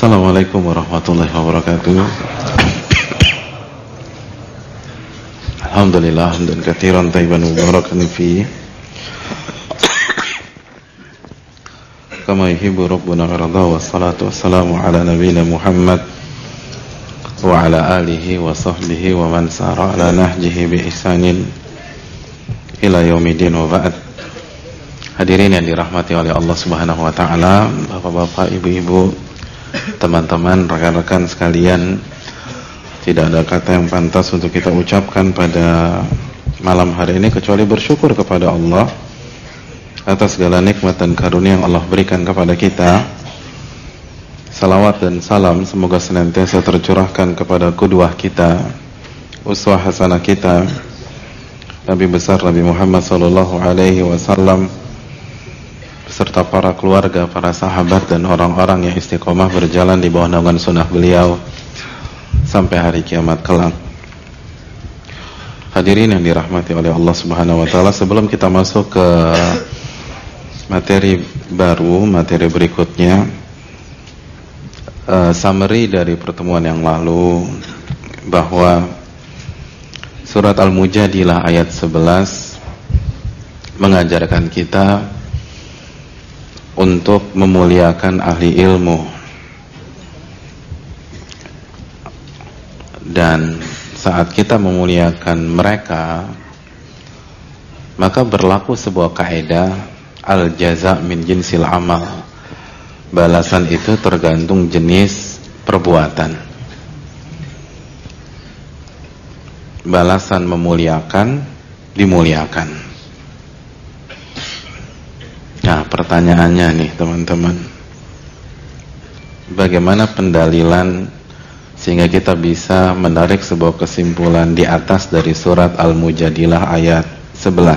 Assalamualaikum warahmatullahi wabarakatuh. Alhamdulillah hamdan katsiran thayyiban mubarakan fihi kama yuhibbu rabbuna wa yarda, wassalatu wassalamu ala nabiyyina Muhammad wa ala alihi wa sahbihi wa man sara ala nahjihi bi ihsanin ila yaumiddin wa ba'd. Hadirin yang dirahmati oleh Allah Subhanahu wa taala, Bapak-bapak, Ibu-ibu, teman-teman, rekan-rekan sekalian, tidak ada kata yang pantas untuk kita ucapkan pada malam hari ini kecuali bersyukur kepada Allah atas segala nikmat dan karunia yang Allah berikan kepada kita. Salawat dan salam semoga senantiasa tercurahkan kepada qudwah kita, uswah hasanah kita, Nabi besar Nabi Muhammad sallallahu alaihi wasallam, serta para keluarga, para sahabat dan orang-orang yang istiqomah berjalan di bawah naungan sunnah beliau sampai hari kiamat kelak. Hadirin yang dirahmati oleh Allah Subhanahu wa taala, sebelum kita masuk ke materi baru, materi berikutnya, summary dari pertemuan yang lalu bahwa surat Al-Mujadilah ayat 11 mengajarkan kita untuk memuliakan ahli ilmu, dan saat kita memuliakan mereka maka berlaku sebuah kaidah al-jaza' min jinsil amal, balasan itu tergantung jenis perbuatan. Balasan memuliakan dimuliakan. Nah, pertanyaannya nih teman-teman, bagaimana pendalilan sehingga kita bisa menarik sebuah kesimpulan di atas dari surat Al-Mujadilah ayat 11?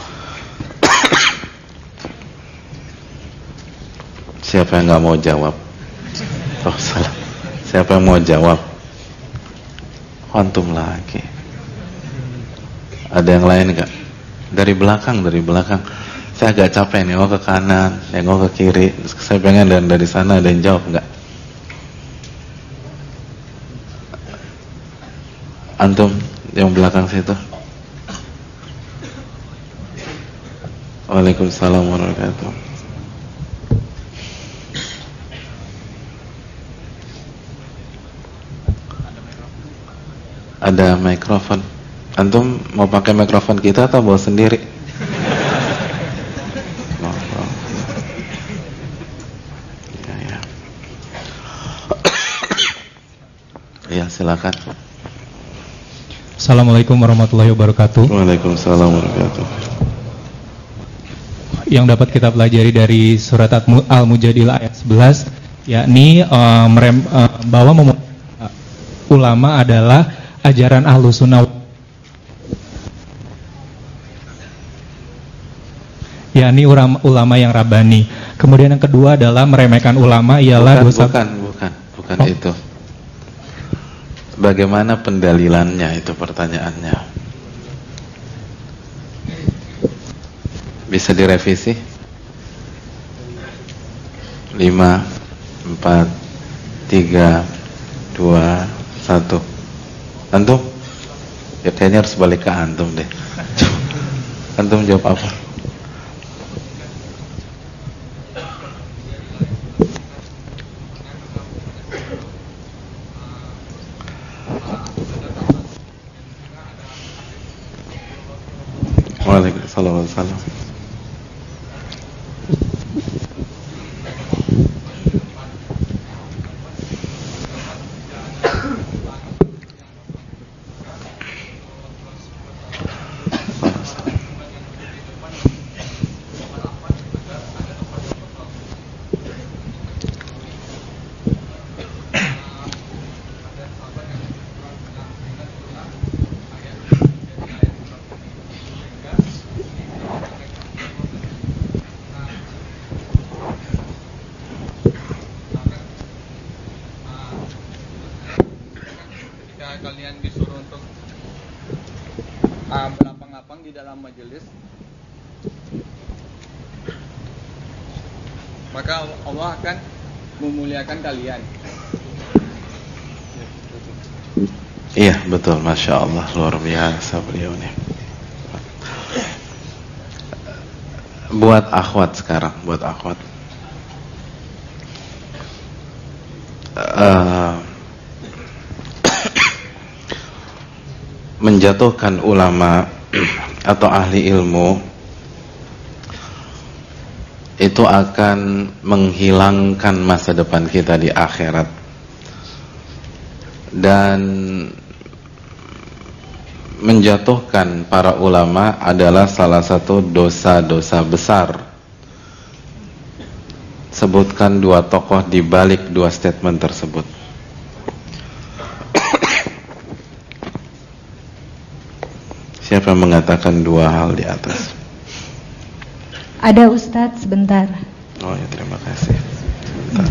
Siapa yang nggak mau jawab? Oh, salah. Siapa yang mau jawab? Antum lagi. Ada yang lain nggak? Dari belakang. Saya agak capek, nengok ke kanan, nengok ke kiri. Saya pengen dari sana ada yang jawab nggak? Antum yang belakang situ. Waalaikumsalam warahmatullahi wabarakatuh. Ada mikrofon. Antum mau pakai mikrofon kita atau bawa sendiri? Ya, silakan. Assalamualaikum warahmatullahi wabarakatuh. Waalaikumsalam warahmatullahi wabarakatuh. Yang dapat kita pelajari dari surat Al-Mujadilah ayat 11, yakni bahwa ulama adalah ajaran Ahlus Sunnah, yakni ulama yang rabbani. Kemudian yang kedua adalah meremehkan ulama ialah dosa. Bukan itu. Bagaimana pendalilannya, itu pertanyaannya. Bisa direvisi? 5, 4, 3, 2, 1. Antum? Ya, kayaknya harus balik ke antum deh. Antum jawab apa? Waalaikumsalam. kalian disuruh untuk berlapang-lapang di dalam majelis, maka Allah akan memuliakan kalian. Iya betul, Masya Allah, luar biasa beliau nih. Buat akhwat sekarang, buat akhwat, menjatuhkan ulama atau ahli ilmu itu akan menghilangkan masa depan kita di akhirat. Dan menjatuhkan para ulama adalah salah satu dosa-dosa besar. Sebutkan dua tokoh di balik dua statement tersebut. Siapa yang mengatakan dua hal di atas? Ada Ustadz, sebentar. Oh ya, terima kasih. Sebentar.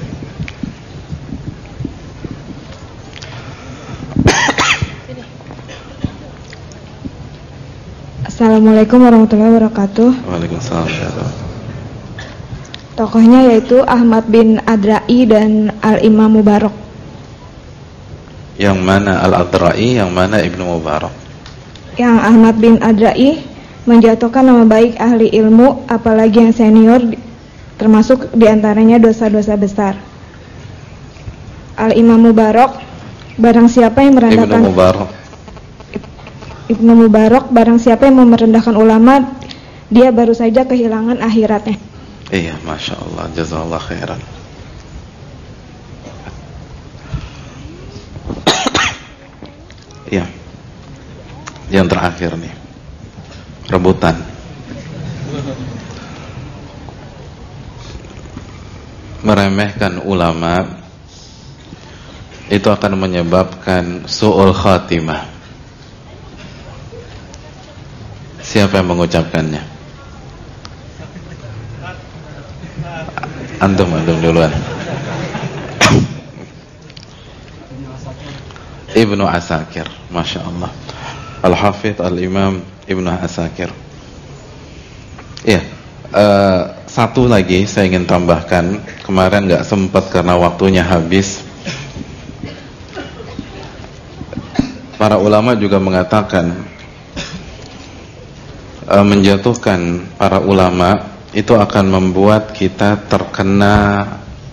Assalamualaikum warahmatullahi wabarakatuh. Waalaikumsalam. Tokohnya yaitu Ahmad bin Adrai dan Al-Imam Mubarak. Yang mana Al-Adrai, yang mana Ibnu Mubarak? Yang Ahmad bin Adrai menjatuhkan nama baik ahli ilmu, apalagi yang senior, termasuk diantaranya dosa-dosa besar. Al-Imam Mubarak, barang siapa yang merendahkan Ibnu Mubarak, barang siapa yang merendahkan ulama, dia baru saja kehilangan akhiratnya. Iya, Masya Allah, jazakallah khairan. Iya, yang terakhir nih, rebutan. Meremehkan ulama itu akan menyebabkan su'ul khatimah. Siapa yang mengucapkannya? Antum duluan. Ibnu Asakir, Masya Allah. Al-Hafidh Al-Imam Ibnu Asakir. Iya, satu lagi saya ingin tambahkan. Kemarin gak sempat karena waktunya habis. Para ulama juga mengatakan menjatuhkan para ulama itu akan membuat kita terkena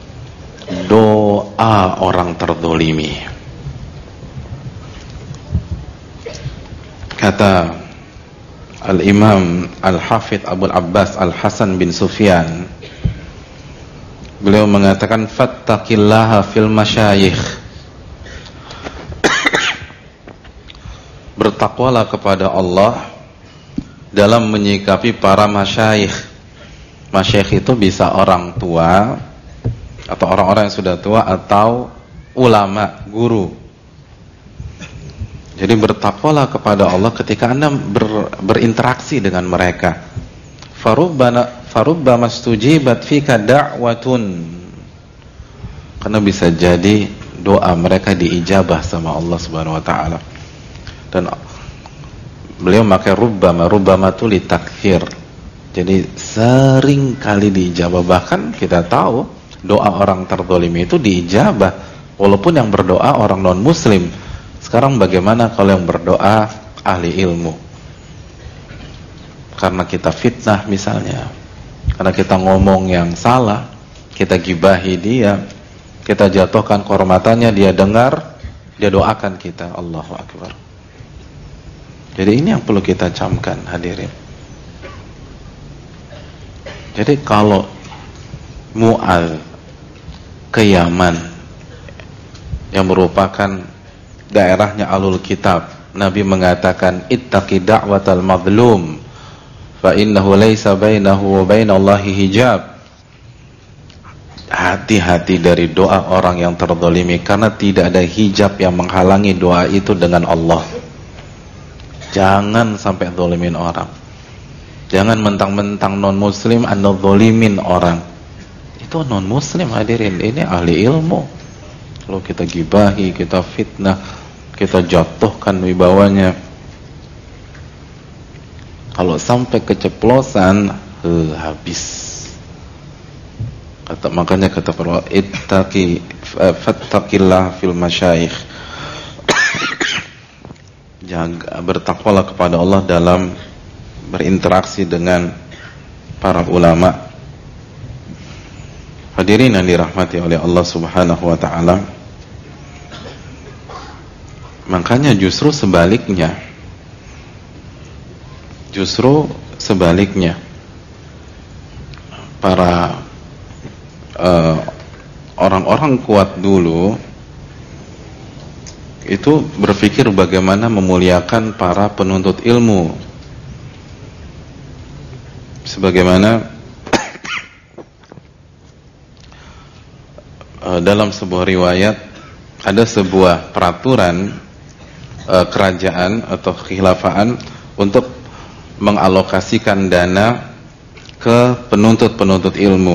doa orang terdolimi. Kata Al-Imam Al-Hafidh Abul Abbas Al-Hasan bin Sufyan, beliau mengatakan fattaqillaha fil masyayikh, bertakwalah kepada Allah dalam menyikapi para masyayikh. Masyayikh itu bisa orang tua atau orang-orang yang sudah tua atau ulama, guru. Jadi bertakwalah kepada Allah ketika Anda berinteraksi dengan mereka. Farubba mastujibat fika da'watun, karena bisa jadi doa mereka diijabah sama Allah Subhanahu wa taala. Dan beliau pakai rubbama itu li takfir. Jadi sering kali diijabah. Bahkan kita tahu doa orang terdolimi itu diijabah walaupun yang berdoa orang non muslim. Sekarang bagaimana kalau yang berdoa ahli ilmu? Karena kita fitnah misalnya, karena kita ngomong yang salah, kita gibahi dia, kita jatuhkan kehormatannya, dia dengar, dia doakan kita. Allahu Akbar. Jadi ini yang perlu kita camkan, hadirin. Jadi kalau Mu'adz ke Yaman yang merupakan daerahnya Ahlul Kitab, Nabi mengatakan ittaqi da'watal mazlum fa innahu laisa bainahu wa bainallahi hijab. Hati-hati dari doa orang yang terdolimi, karena tidak ada hijab yang menghalangi doa itu dengan Allah. Jangan sampai zolimin orang. Jangan mentang-mentang non muslim Anda zolimin orang. Itu non muslim, hadirin. Ini ahli ilmu. Kalau kita gibahi, kita fitnah, kita jatuhkan wibawanya, kalau sampai keceplosan, habis. Makanya kata para ittaqi fattaqillah fil masyayikh. bertakwalah kepada Allah dalam berinteraksi dengan para ulama. Hadirin yang dirahmati oleh Allah Subhanahu wa taala. Makanya justru sebaliknya. Para orang-orang kuat dulu itu berpikir bagaimana memuliakan para penuntut ilmu. Sebagaimana dalam sebuah riwayat ada sebuah peraturan kerajaan atau kekhilafaan untuk mengalokasikan dana ke penuntut-penuntut ilmu.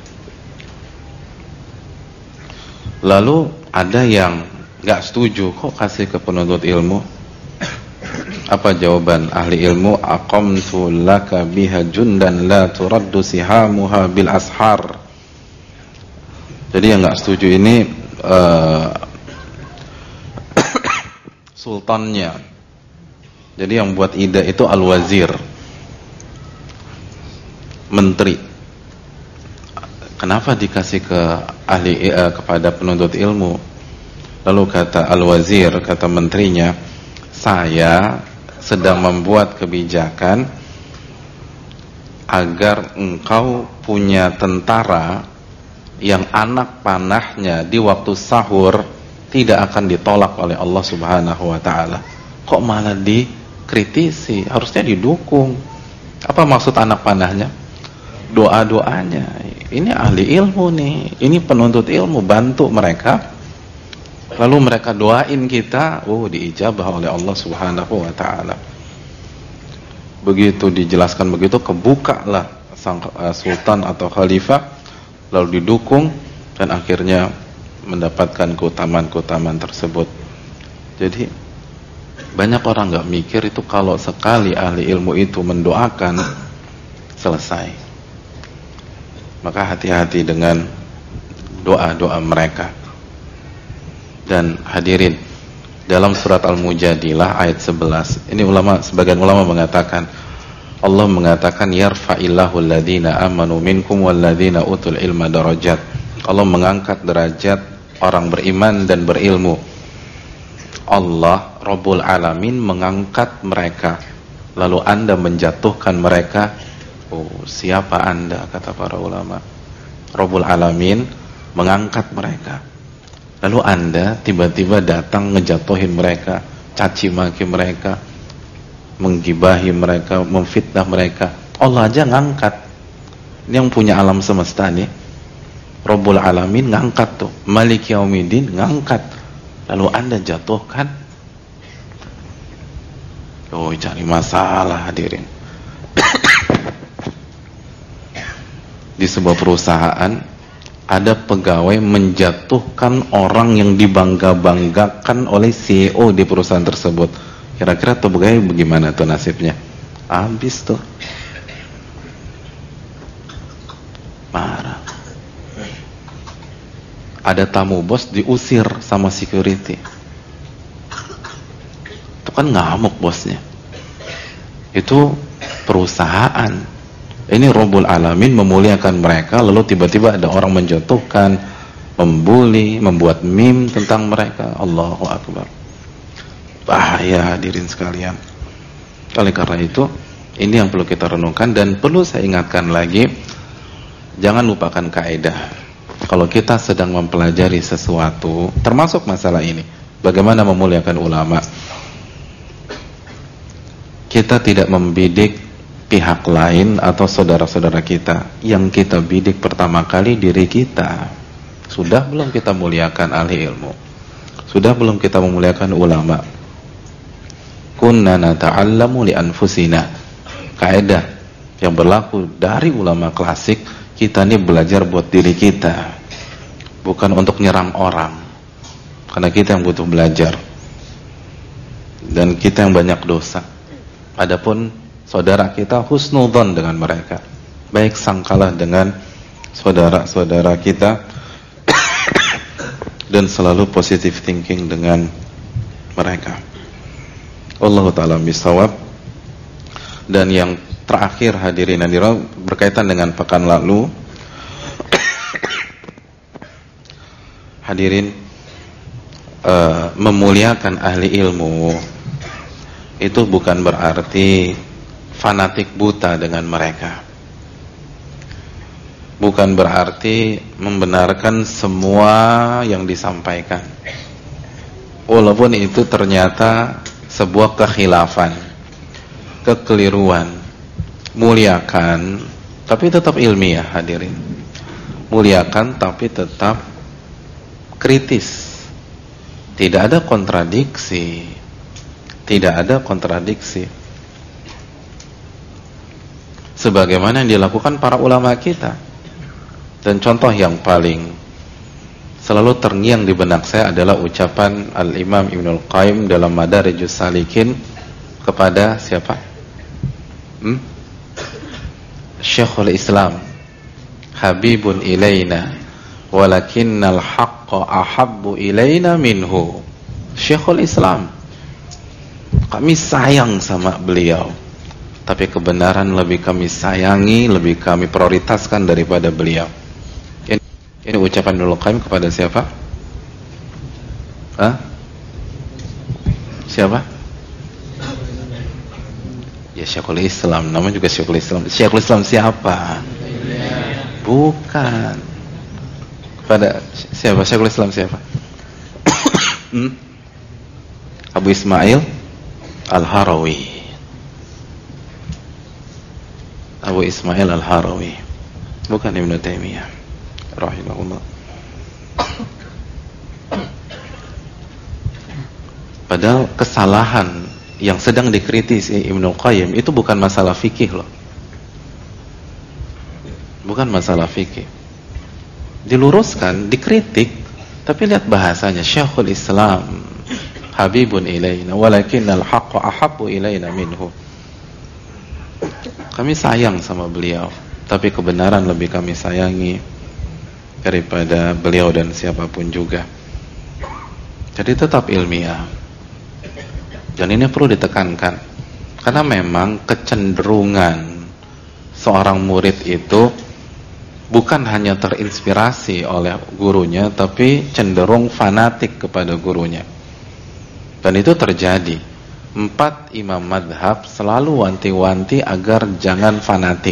Lalu ada yang gak setuju, kok kasih ke penuntut ilmu? Apa jawaban ahli ilmu? Aqamtu laka biha jundan la turaddu sihamuha bil ashar. Jadi yang gak setuju ini sultannya. Jadi yang buat ide itu al-wazir, menteri. Kenapa dikasih ke kepada penuntut ilmu? Lalu kata al-wazir, kata menterinya, saya sedang membuat kebijakan agar engkau punya tentara yang anak panahnya di waktu sahur tidak akan ditolak oleh Allah Subhanahu wa taala. Kok malah dikritisi? Harusnya didukung. Apa maksud anak panahnya? Doa-doanya. Ini ahli ilmu nih, ini penuntut ilmu, bantu mereka. Lalu mereka doain kita, diijabah oleh Allah Subhanahu wa taala. Begitu dijelaskan begitu, kebukalah sang sultan atau khalifah, lalu didukung dan akhirnya mendapatkan keutamaan-keutamaan tersebut. Jadi banyak orang nggak mikir itu kalau sekali ahli ilmu itu mendoakan, selesai. Maka hati-hati dengan doa-doa mereka. Dan hadirin, dalam surat Al-Mujadilah ayat 11, ini sebagian ulama mengatakan, Allah mengatakan yarfa'illahu alladhina amanu minkum walladhina utul ilma darajat. Allah mengangkat derajat orang beriman dan berilmu. Allah Rabbul Alamin mengangkat mereka, lalu Anda menjatuhkan mereka. Siapa Anda, kata para ulama? Rabbul Alamin mengangkat mereka, lalu Anda tiba-tiba datang ngejatuhin mereka, caci maki mereka, menggibahi mereka, memfitnah mereka. Allah aja ngangkat. Ini yang punya alam semesta nih, Rabbul Alamin ngangkat tuh, Malik Yaumiddin ngangkat, lalu Anda jatuhkan. Cari masalah, hadirin. Di sebuah perusahaan ada pegawai menjatuhkan orang yang dibangga-banggakan oleh CEO di perusahaan tersebut. Kira-kira tuh pegawai bagaimana tuh nasibnya? Habis tuh. Marah. Ada tamu bos diusir sama security. Itu kan ngamuk bosnya. Itu perusahaan. Ini Rabbul Alamin memuliakan mereka, lalu tiba-tiba ada orang menjatuhkan, membuli, membuat meme tentang mereka. Allahu Akbar. Bahaya, hadirin sekalian. Oleh karena itu, ini yang perlu kita renungkan. Dan perlu saya ingatkan lagi, jangan lupakan kaidah. Kalau kita sedang mempelajari sesuatu, termasuk masalah ini, bagaimana memuliakan ulama, kita tidak membidik pihak lain atau saudara-saudara kita. Yang kita bidik pertama kali diri kita. Sudah belum kita muliakan ahli ilmu? Sudah belum kita memuliakan ulama? Kunna nata'allamu li anfusina. Kaidah yang berlaku dari ulama klasik, kita ini belajar buat diri kita, bukan untuk nyerang orang. Karena kita yang butuh belajar, dan kita yang banyak dosa. Adapun saudara kita, husnudzon dengan mereka, baik sangkalah dengan saudara-saudara kita dan selalu positive thinking dengan mereka. Wallahu ta'ala bisawab. Dan yang terakhir hadirin hadirat berkaitan dengan pekan lalu, hadirin, memuliakan ahli ilmu itu bukan berarti fanatik buta dengan mereka, bukan berarti membenarkan semua yang disampaikan, walaupun itu ternyata sebuah kekhilafan, kekeliruan. Muliakan tapi tetap ilmiah hadirin, muliakan tapi tetap kritis, tidak ada kontradiksi, tidak ada kontradiksi, sebagaimana yang dilakukan para ulama kita. Dan contoh yang paling selalu terngiang di benak saya adalah ucapan Al-Imam Ibnul Qayyim dalam Madarijus Salikin kepada siapa? Syekhul Islam, Habibun ilaina walakinnal haqqa ahabbu ilaina minhu. Syekhul Islam, kami sayang sama beliau, tapi kebenaran lebih kami sayangi, lebih kami prioritaskan daripada beliau. Ini ucapan Ibnul Qayyim kepada siapa? Siapa? Ya Syekhul Islam, namanya juga Syekhul Islam. Syekhul Islam siapa? Bukan. Pada siapa? Syekhul Islam siapa? Abu Ismail Al-Harawi. Abu Ismail Al-Harawi, bukan Ibnu Taimiyah rahimahullah. Padahal kesalahan yang sedang dikritisi Ibnul Qayyim itu bukan masalah fikih loh, bukan masalah fikih. Diluruskan, dikritik, tapi lihat bahasanya, Syekhul Islam Habibun ilaina walakinnal haqqa ahabbu ilaina minhu. Kami sayang sama beliau, tapi kebenaran lebih kami sayangi daripada beliau dan siapapun juga. Jadi tetap ilmiah. Dan ini perlu ditekankan, karena memang kecenderungan seorang murid itu bukan hanya terinspirasi oleh gurunya, tapi cenderung fanatik kepada gurunya. Dan itu terjadi. 4 imam madhab selalu wanti-wanti agar jangan fanatik.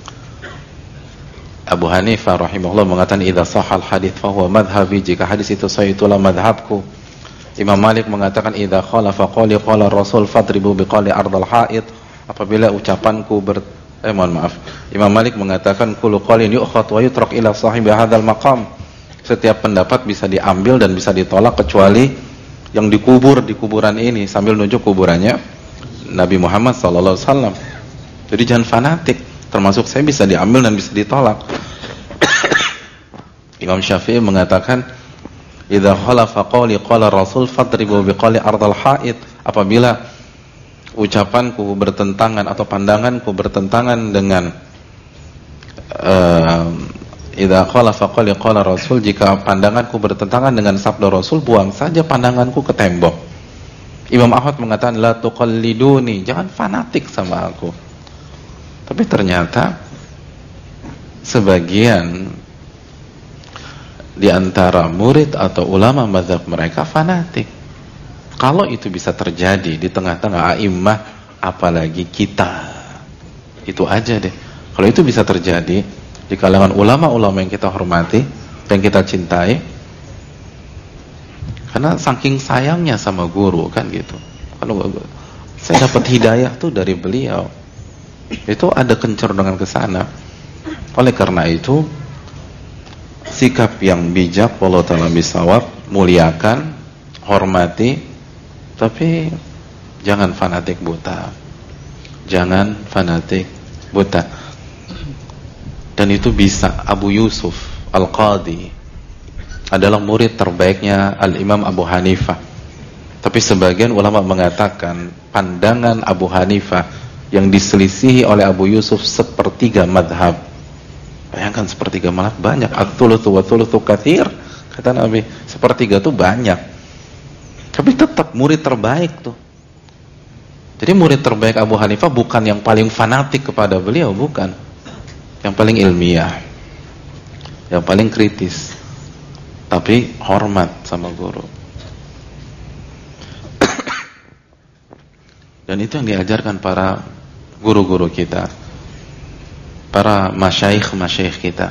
Abu Hanifah rahimahullah mengatakan, idza sahal hadits fa huwa madhhabi, jika hadis itu sahih itulah madhabku. Imam Malik mengatakan, idza khalafa qawli qala Rasul fadribu biqali ardal haid, apabila ucapanku Imam Malik mengatakan, kullu qawlin yu'khad wa yutrak ila sahibi hadzal maqam, setiap pendapat bisa diambil dan bisa ditolak kecuali yang dikubur di kuburan ini, sambil nunjuk kuburannya Nabi Muhammad SAW. Jadi jangan fanatik, termasuk saya bisa diambil dan bisa ditolak. Imam Syafi'i mengatakan, idza khalafa qawli qala Rasul fadribu biqali ardal haid, apabila ucapanku bertentangan atau pandanganku bertentangan dengan idza khalafa qawli qala Rasul, jika pandanganku bertentangan dengan sabda Rasul, buang saja pandanganku ke tembok. Imam Ahmad mengatakan, la tuqalliduni, jangan fanatik sama aku. Tapi ternyata sebagian di antara murid atau ulama mazhab mereka fanatik. Kalau itu bisa terjadi di tengah-tengah a'immah, apalagi kita. Itu aja deh. Kalau itu bisa terjadi di kalangan ulama-ulama yang kita hormati, yang kita cintai, karena saking sayangnya sama guru kan gitu. Kalau saya dapat hidayah tuh dari beliau, itu ada kecenderungan ke sana. Oleh karena itu, sikap yang bijak, wallahu ta'ala bisawab, muliakan, hormati, tapi jangan fanatik buta. Jangan fanatik buta. Dan itu bisa. Abu Yusuf Al-Qadhi adalah murid terbaiknya Al-Imam Abu Hanifah. Tapi sebagian ulama mengatakan pandangan Abu Hanifah yang diselisihi oleh Abu Yusuf sepertiga madhab. Bayangkan sepertiga madhab banyak. At-thulutsu wa thulutsu katsir, kata Nabi. Sepertiga itu banyak. Tapi tetap murid terbaik tuh. Jadi murid terbaik Abu Hanifah bukan yang paling fanatik kepada beliau, bukan. Yang paling ilmiah, yang paling kritis, tapi hormat sama guru. Dan itu yang diajarkan para guru-guru kita, para masyayikh kita.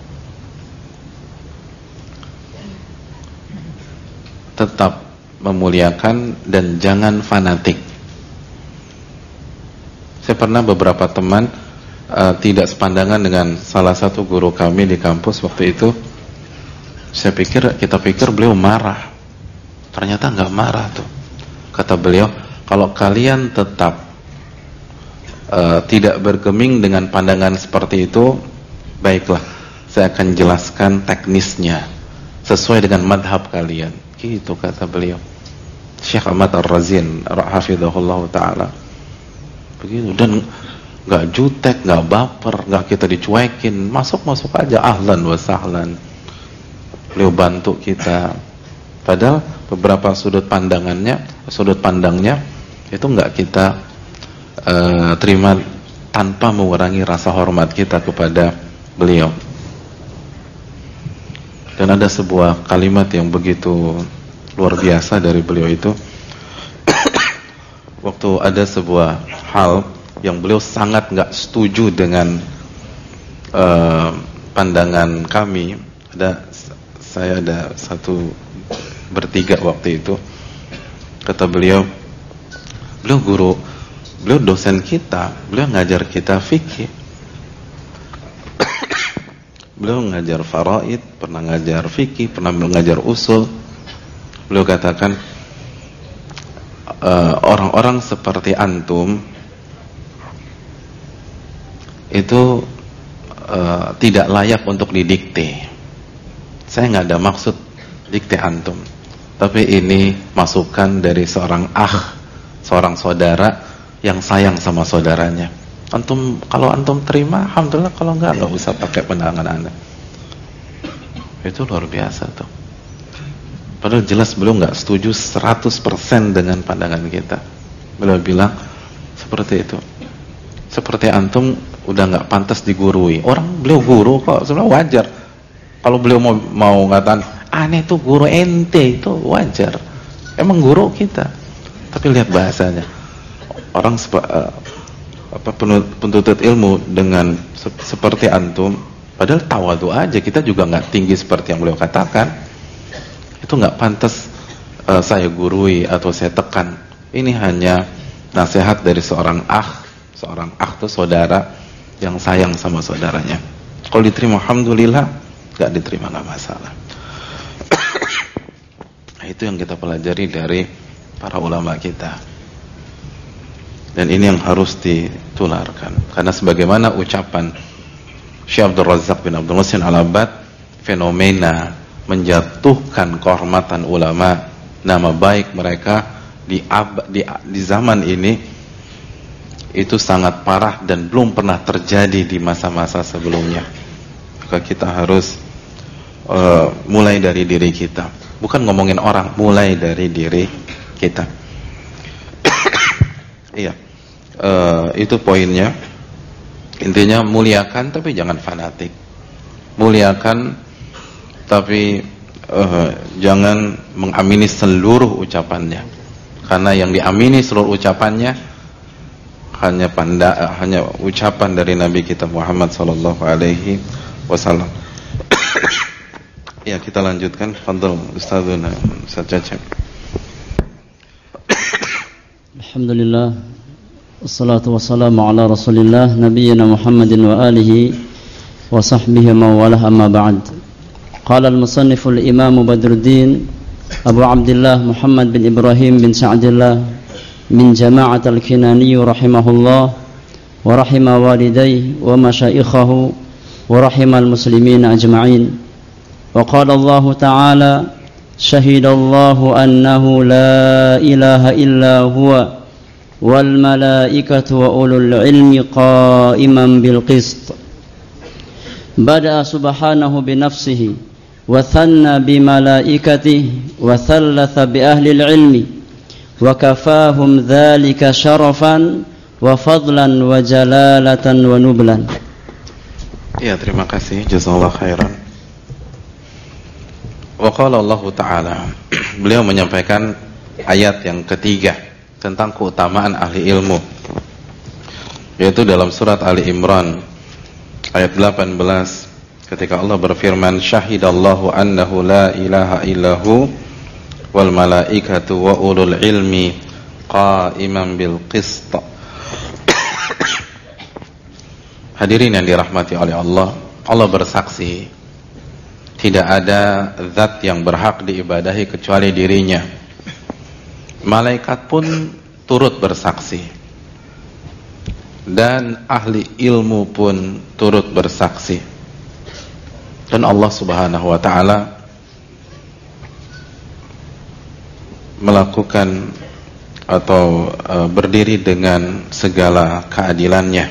Tetap memuliakan dan jangan fanatik. Saya pernah beberapa teman tidak sepandangan dengan salah satu guru kami di kampus waktu itu. Kita pikir beliau marah. Ternyata nggak marah tuh. Kata beliau, kalau kalian tetap tidak bergeming dengan pandangan seperti itu, baiklah, saya akan jelaskan teknisnya sesuai dengan madhab kalian. Gitu kata beliau. Syekh Ahmad Ar-Razin hafizahullah ta'ala. Begitu. Dan gak jutek, gak baper, gak kita dicuekin, masuk aja, ahlan wa sahlan. Beliau bantu kita. Padahal beberapa sudut pandangnya itu gak kita terima tanpa mengurangi rasa hormat kita kepada beliau. Dan ada sebuah kalimat yang begitu luar biasa dari beliau itu. Waktu ada sebuah hal yang beliau sangat nggak setuju dengan pandangan kami. Saya ada bertiga waktu itu. Kata beliau guru, beliau dosen kita, beliau ngajar kita fikih. Beliau ngajar faraid, pernah ngajar fikih, pernah ngajar usul. Beliau katakan, orang-orang seperti antum itu tidak layak untuk didikte. Saya nggak ada maksud dikte antum, tapi ini masukan dari seorang saudara yang sayang sama saudaranya. Kalau antum terima, alhamdulillah. Kalau enggak usah pakai pandangan Anda. Itu luar biasa tuh. Padahal jelas beliau enggak setuju 100% dengan pandangan kita. Beliau bilang seperti itu. Seperti antum udah enggak pantas digurui. Orang beliau guru kok, sebenarnya wajar. Kalau beliau mau ngatain aneh tuh guru ente, itu wajar. Emang guru kita. Tapi lihat bahasanya. Orang penuntut ilmu dengan seperti antum, padahal tawadu aja, kita juga nggak tinggi seperti yang beliau katakan, itu nggak pantas saya gurui atau saya tekan. Ini hanya nasihat dari seorang itu saudara yang sayang sama saudaranya. Kalau diterima alhamdulillah, nggak diterima nggak masalah. Nah, itu yang kita pelajari dari para ulama kita. Dan ini yang harus ditularkan. Karena sebagaimana ucapan Syekh Abdul Razak bin Abdul Muhsin Al-Abbad, fenomena menjatuhkan kehormatan ulama, nama baik mereka di zaman ini itu sangat parah dan belum pernah terjadi di masa-masa sebelumnya. Maka kita harus mulai dari diri kita. Bukan ngomongin orang, mulai dari diri kita. Iya, itu poinnya. Intinya muliakan tapi jangan fanatik. Muliakan tapi jangan mengamini seluruh ucapannya. Karena yang diamini seluruh ucapannya hanya ucapan dari Nabi kita Muhammad sallallahu alaihi wasallam. Ya, kita lanjutkan. Fadhil Ustazuna Ustaz Cecep. Alhamdulillah, wassalatu wassalamu ala rasulillah nabiyyina Muhammadin wa alihi wa sahbihi man walah, amma ba'd. Qala al-musannif al-imam Badruddin Abu Abdullah Muhammad bin Ibrahim bin Sa'dillah min jama'at al-Kinani rahimahullah wa rahima walidayhi wa masyaikhahu wa rahima al-muslimin ajma'in. Wa qala Allah ta'ala syahidallahu annahu la ilaha illa huwa wal malaikatu wa ulul ilmi qa'iman bil qist. Bada'a subhanahu bi nafsihi wa thanna bi malaikatihi wa thalatha bi ahli al ilmi wa kafahum dzalika syarafan wa fadlan wa jalalatan wa nublan. Ya, terima kasih, jazakallahu khairan. Wa qala Allah Ta'ala, beliau menyampaikan ayat yang ketiga tentang keutamaan ahli ilmu, yaitu dalam surat Ali Imran ayat 18, ketika Allah berfirman, syahidallahu annahu la ilaha illahu wal malaikatu wa ulul ilmi qa'iman bil qist. Hadirin yang dirahmati oleh Allah, Allah bersaksi tidak ada zat yang berhak diibadahi kecuali dirinya. Malaikat pun turut bersaksi, dan ahli ilmu pun turut bersaksi. Dan Allah Subhanahu wa ta'ala melakukan atau berdiri dengan segala keadilannya.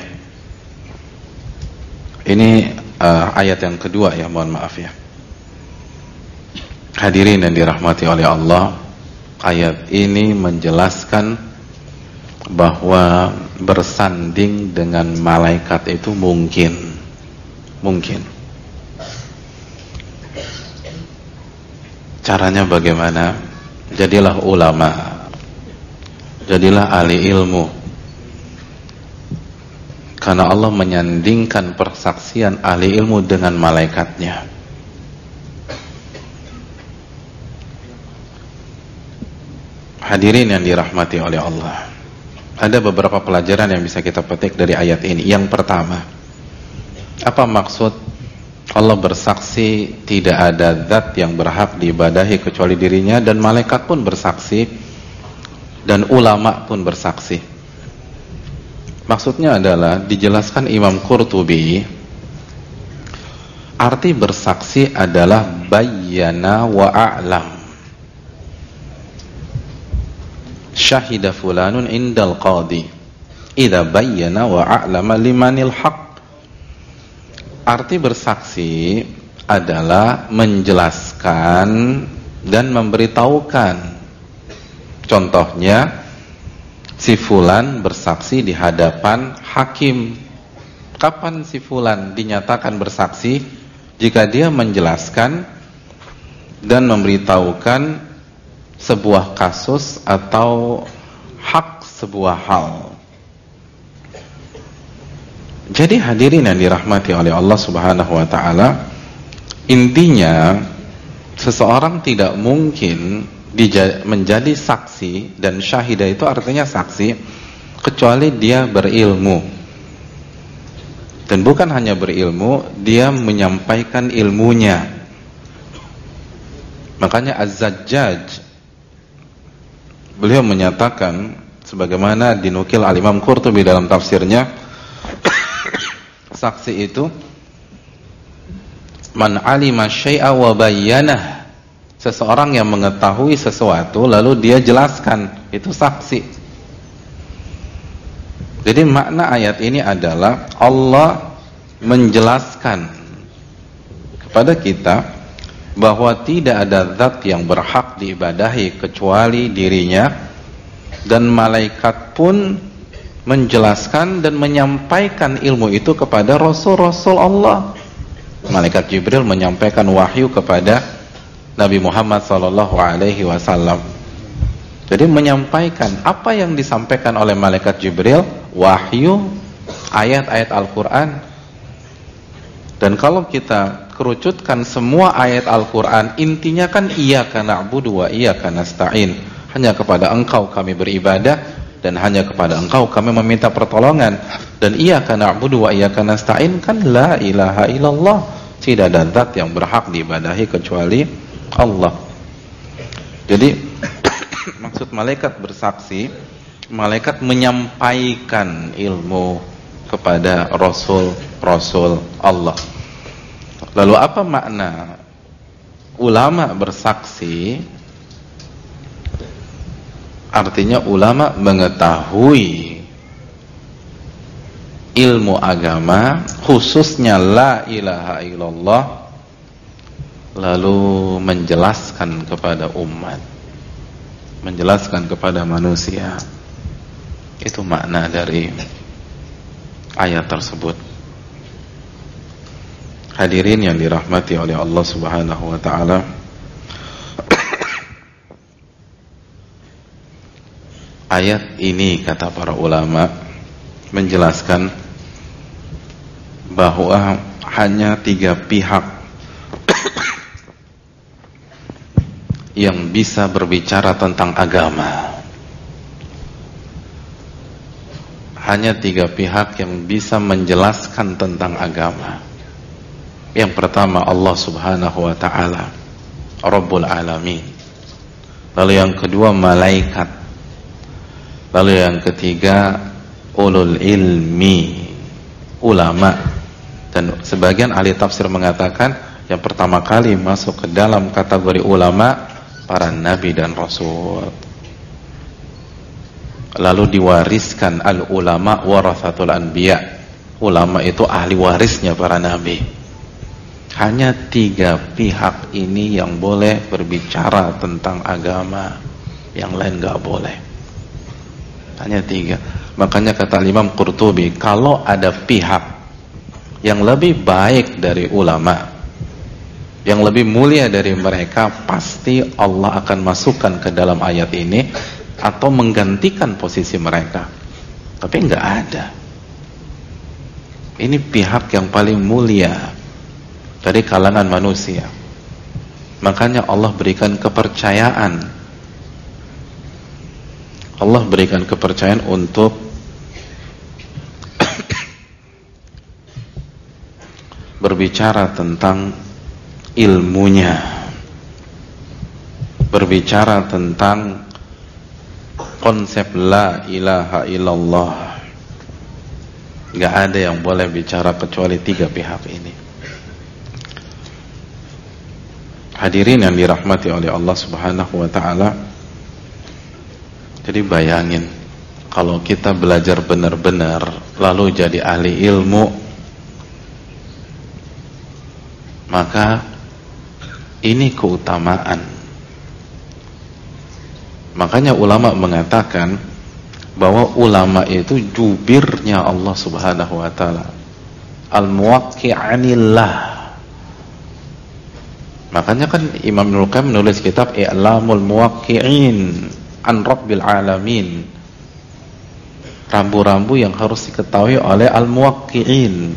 Ini ayat yang kedua ya, mohon maaf ya. Hadirin yang dirahmati oleh Allah, ayat ini menjelaskan bahwa bersanding dengan malaikat itu mungkin. Caranya bagaimana? Jadilah ulama, jadilah ahli ilmu, karena Allah menyandingkan persaksian ahli ilmu dengan malaikatnya. Hadirin yang dirahmati oleh Allah, ada beberapa pelajaran yang bisa kita petik dari ayat ini. Yang pertama, apa maksud Allah bersaksi tidak ada zat yang berhak diibadahi kecuali dirinya, dan malaikat pun bersaksi, dan ulama pun bersaksi? Maksudnya adalah dijelaskan Imam Qurtubi, arti bersaksi adalah bayyana wa a'lam. Syahida fulanun indal qadi idza bayyana wa a'lama limanil haq. Arti bersaksi adalah menjelaskan dan memberitahukan. Contohnya, si fulan bersaksi di hadapan hakim. Kapan si fulan dinyatakan bersaksi? Jika dia menjelaskan dan memberitahukan sebuah kasus atau hak sebuah hal. Jadi hadirin yang dirahmati oleh Allah Subhanahu wa ta'ala, intinya seseorang tidak mungkin menjadi saksi, dan syahidah itu artinya saksi, kecuali dia berilmu. Dan bukan hanya berilmu, dia menyampaikan ilmunya. Makanya Az-Zajjaj, beliau menyatakan, sebagaimana dinukil Al-Imam Qurtubi dalam tafsirnya, saksi itu man alima syai'a wa bayyanah, seseorang yang mengetahui sesuatu lalu dia jelaskan, itu saksi. Jadi makna ayat ini adalah Allah menjelaskan kepada kita bahwa tidak ada zat yang berhak diibadahi kecuali dirinya, dan malaikat pun menjelaskan dan menyampaikan ilmu itu kepada Rasul-Rasul Allah. Malaikat Jibril menyampaikan wahyu kepada Nabi Muhammad SAW. Jadi menyampaikan apa yang disampaikan oleh malaikat Jibril, wahyu, ayat-ayat Al-Quran. Dan kalau kita kerucutkan semua ayat Al-Quran, intinya kan iyyaka na'budu wa iyyaka nasta'in, hanya kepada Engkau kami beribadah dan hanya kepada Engkau kami meminta pertolongan. Dan iyyaka na'budu wa iyyaka nasta'in kan la ilaha illallah, tidak ada zat yang berhak diibadahi kecuali Allah. Jadi maksud malaikat bersaksi, malaikat menyampaikan ilmu kepada Rasul Allah. Lalu apa makna ulama bersaksi? Artinya ulama mengetahui ilmu agama, khususnya la ilaha illallah, lalu menjelaskan kepada umat. menjelaskan kepada manusia. Itu makna dari ayat tersebut. Hadirin yang dirahmati oleh Allah Subhanahu wa taala, ayat ini kata para ulama menjelaskan bahwa hanya 3 pihak yang bisa berbicara tentang agama. Hanya 3 pihak yang bisa menjelaskan tentang agama. Yang pertama Allah Subhanahu wa ta'ala, Rabbul Alamin. Lalu yang kedua malaikat. Lalu yang ketiga ulul ilmi, ulama. Dan sebagian ahli tafsir mengatakan yang pertama kali masuk ke dalam kategori ulama para nabi dan rasul. Lalu diwariskan al-ulama warathatul anbiya. Ulama itu ahli warisnya para nabi. Hanya 3 pihak ini yang boleh berbicara tentang agama, yang lain gak boleh. Hanya 3. Makanya kata Imam Qurtubi, kalau ada pihak yang lebih baik dari ulama, yang lebih mulia dari mereka, pasti Allah akan masukkan ke dalam ayat ini atau menggantikan posisi mereka. Tapi enggak ada. Ini pihak yang paling mulia dari kalangan manusia. Makanya Allah berikan kepercayaan. Allah berikan kepercayaan untuk berbicara tentang ilmunya, berbicara tentang konsep la ilaha illallah. Gak ada yang boleh bicara kecuali 3 pihak ini. Hadirin yang dirahmati oleh Allah Subhanahu wa ta'ala, jadi bayangin kalau kita belajar benar-benar lalu jadi ahli ilmu, maka ini keutamaan. Makanya ulama mengatakan bahwa ulama itu jubirnya Allah Subhanahu wa ta'ala, al-muwaqqi'anillah. Makanya kan Imam Ibnu Qayyim menulis kitab I'lamul Muwaqqi'in an Rabbil Alamin, rambu-rambu yang harus diketahui oleh al-muwaqqi'in,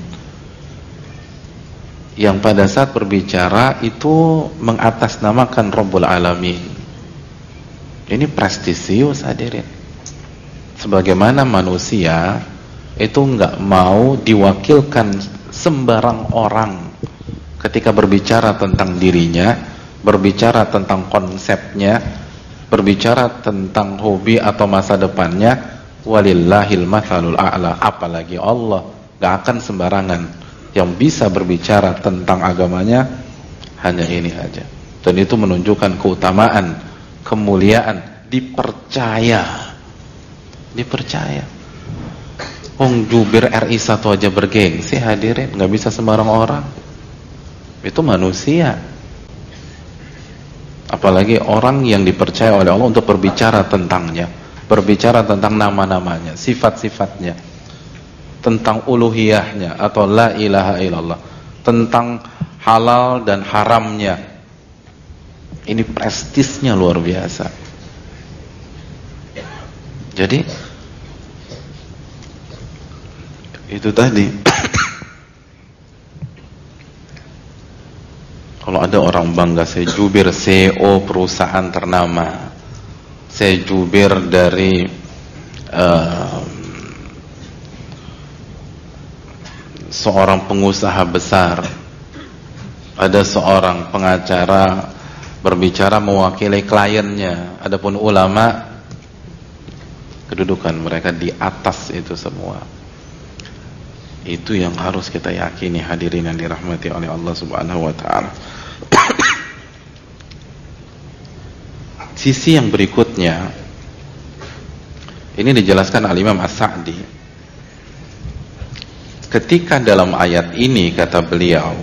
yang pada saat berbicara itu mengatasnamakan Rabbul Alamin. Ini prestisius hadirin. Sebagaimana manusia itu enggak mau diwakilkan sembarang orang ketika berbicara tentang dirinya, berbicara tentang konsepnya, berbicara tentang hobi atau masa depannya. Walillahil mathalul a'la. Apalagi Allah, enggak akan sembarangan. Yang bisa berbicara tentang agamanya hanya ini aja. Dan itu menunjukkan keutamaan, kemuliaan, dipercaya. Jubir RI 1 aja bergengsi hadirin, nggak bisa sembarang orang. Itu manusia. Apalagi orang yang dipercaya oleh Allah untuk berbicara tentangnya, berbicara tentang nama-namanya, sifat-sifatnya, tentang uluhiyahnya atau la ilaha illallah, tentang halal dan haramnya. Ini prestisnya luar biasa. Jadi itu tadi. Kalau ada orang bangga, saya jubir CEO perusahaan ternama, saya jubir dari seorang pengusaha besar, ada seorang pengacara berbicara mewakili kliennya, adapun ulama kedudukan mereka di atas itu semua. Itu yang harus kita yakini hadirin yang dirahmati oleh Allah Subhanahu wa ta'ala. Sisi yang berikutnya ini dijelaskan oleh Imam As-Sa'di. Ketika dalam ayat ini kata beliau,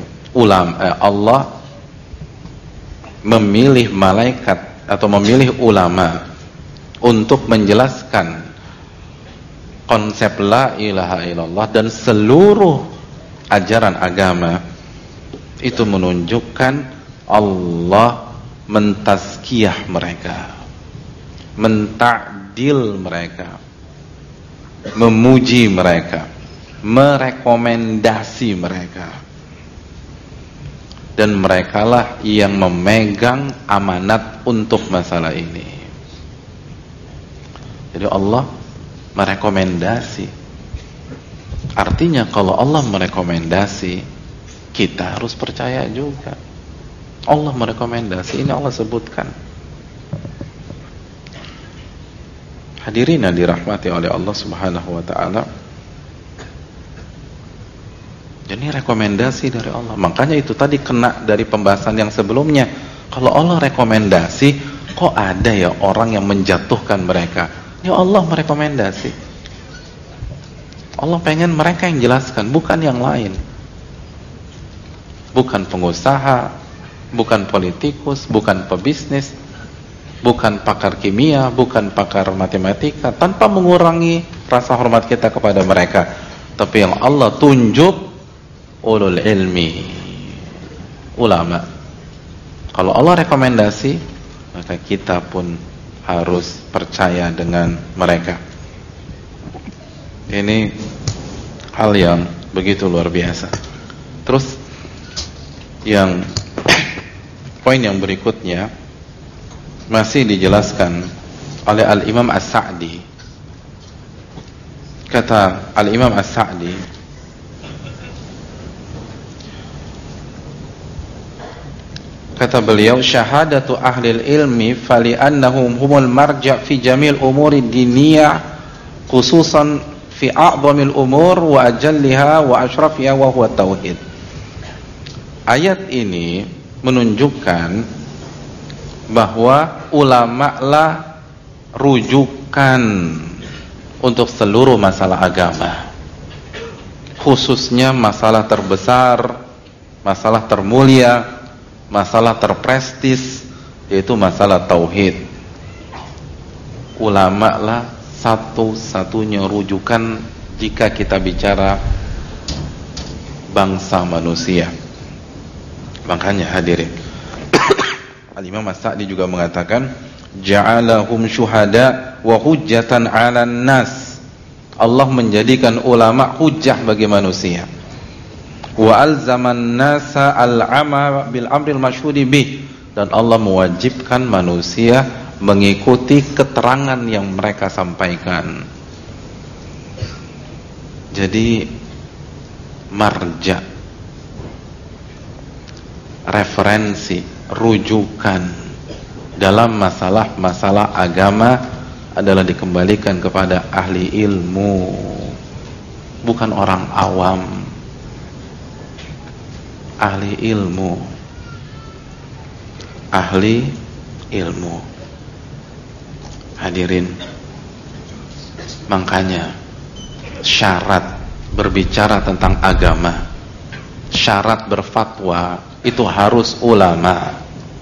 Allah memilih malaikat atau memilih ulama untuk menjelaskan konsep la ilaha illallah dan seluruh ajaran agama, itu menunjukkan Allah mentazkiyah mereka, mentakdil mereka, memuji mereka, merekomendasi mereka, dan merekalah yang memegang amanat untuk masalah ini. Jadi Allah merekomendasi. Artinya kalau Allah merekomendasi, kita harus percaya juga. Allah merekomendasi, ini Allah sebutkan. Hadirin yang dirahmati oleh Allah Subhanahu wa taala. Jadi rekomendasi dari Allah. Makanya itu tadi kena dari pembahasan yang sebelumnya. Kalau Allah rekomendasi, kok ada ya orang yang menjatuhkan mereka? Ya Allah merekomendasi. Allah pengen mereka yang jelaskan, bukan yang lain. Bukan pengusaha, bukan politikus, bukan pebisnis, bukan pakar kimia, bukan pakar matematika, tanpa mengurangi rasa hormat kita kepada mereka. Tapi yang Allah tunjuk ulul ilmi, ulama. Kalau Allah rekomendasi, maka kita pun harus percaya dengan mereka. Ini hal yang begitu luar biasa. Terus yang poin yang berikutnya masih dijelaskan oleh Al-Imam As-Sa'di. Kata Al-Imam As-Sa'di, kata beliau, syahadatu ahlil ilmi fali'annahum humul marja' fi jamil umuri diniyah khususan fi a'zamil umur wa ajalliha wa ashrafiha wa huwa tauhid. Ayat ini menunjukkan bahwa ulama lah rujukan untuk seluruh masalah agama, khususnya masalah terbesar, masalah termulia, masalah terprestis, yaitu masalah tauhid. Ulama lah satu-satunya rujukan jika kita bicara bangsa manusia. Makanya hadirin, Al-Imam As-Sa'di juga mengatakan, ja'alahum syuhada wa hujjatan 'alan nas. Allah menjadikan ulama hujjah bagi manusia. Wa alzaman nasa al-'ama bil amril masyhudi bih, dan Allah mewajibkan manusia mengikuti keterangan yang mereka sampaikan. Jadi marja, referensi, rujukan dalam masalah-masalah agama adalah dikembalikan kepada ahli ilmu, bukan orang awam. Ahli ilmu, ahli ilmu. Hadirin, makanya syarat berbicara tentang agama, syarat berfatwa itu harus ulama.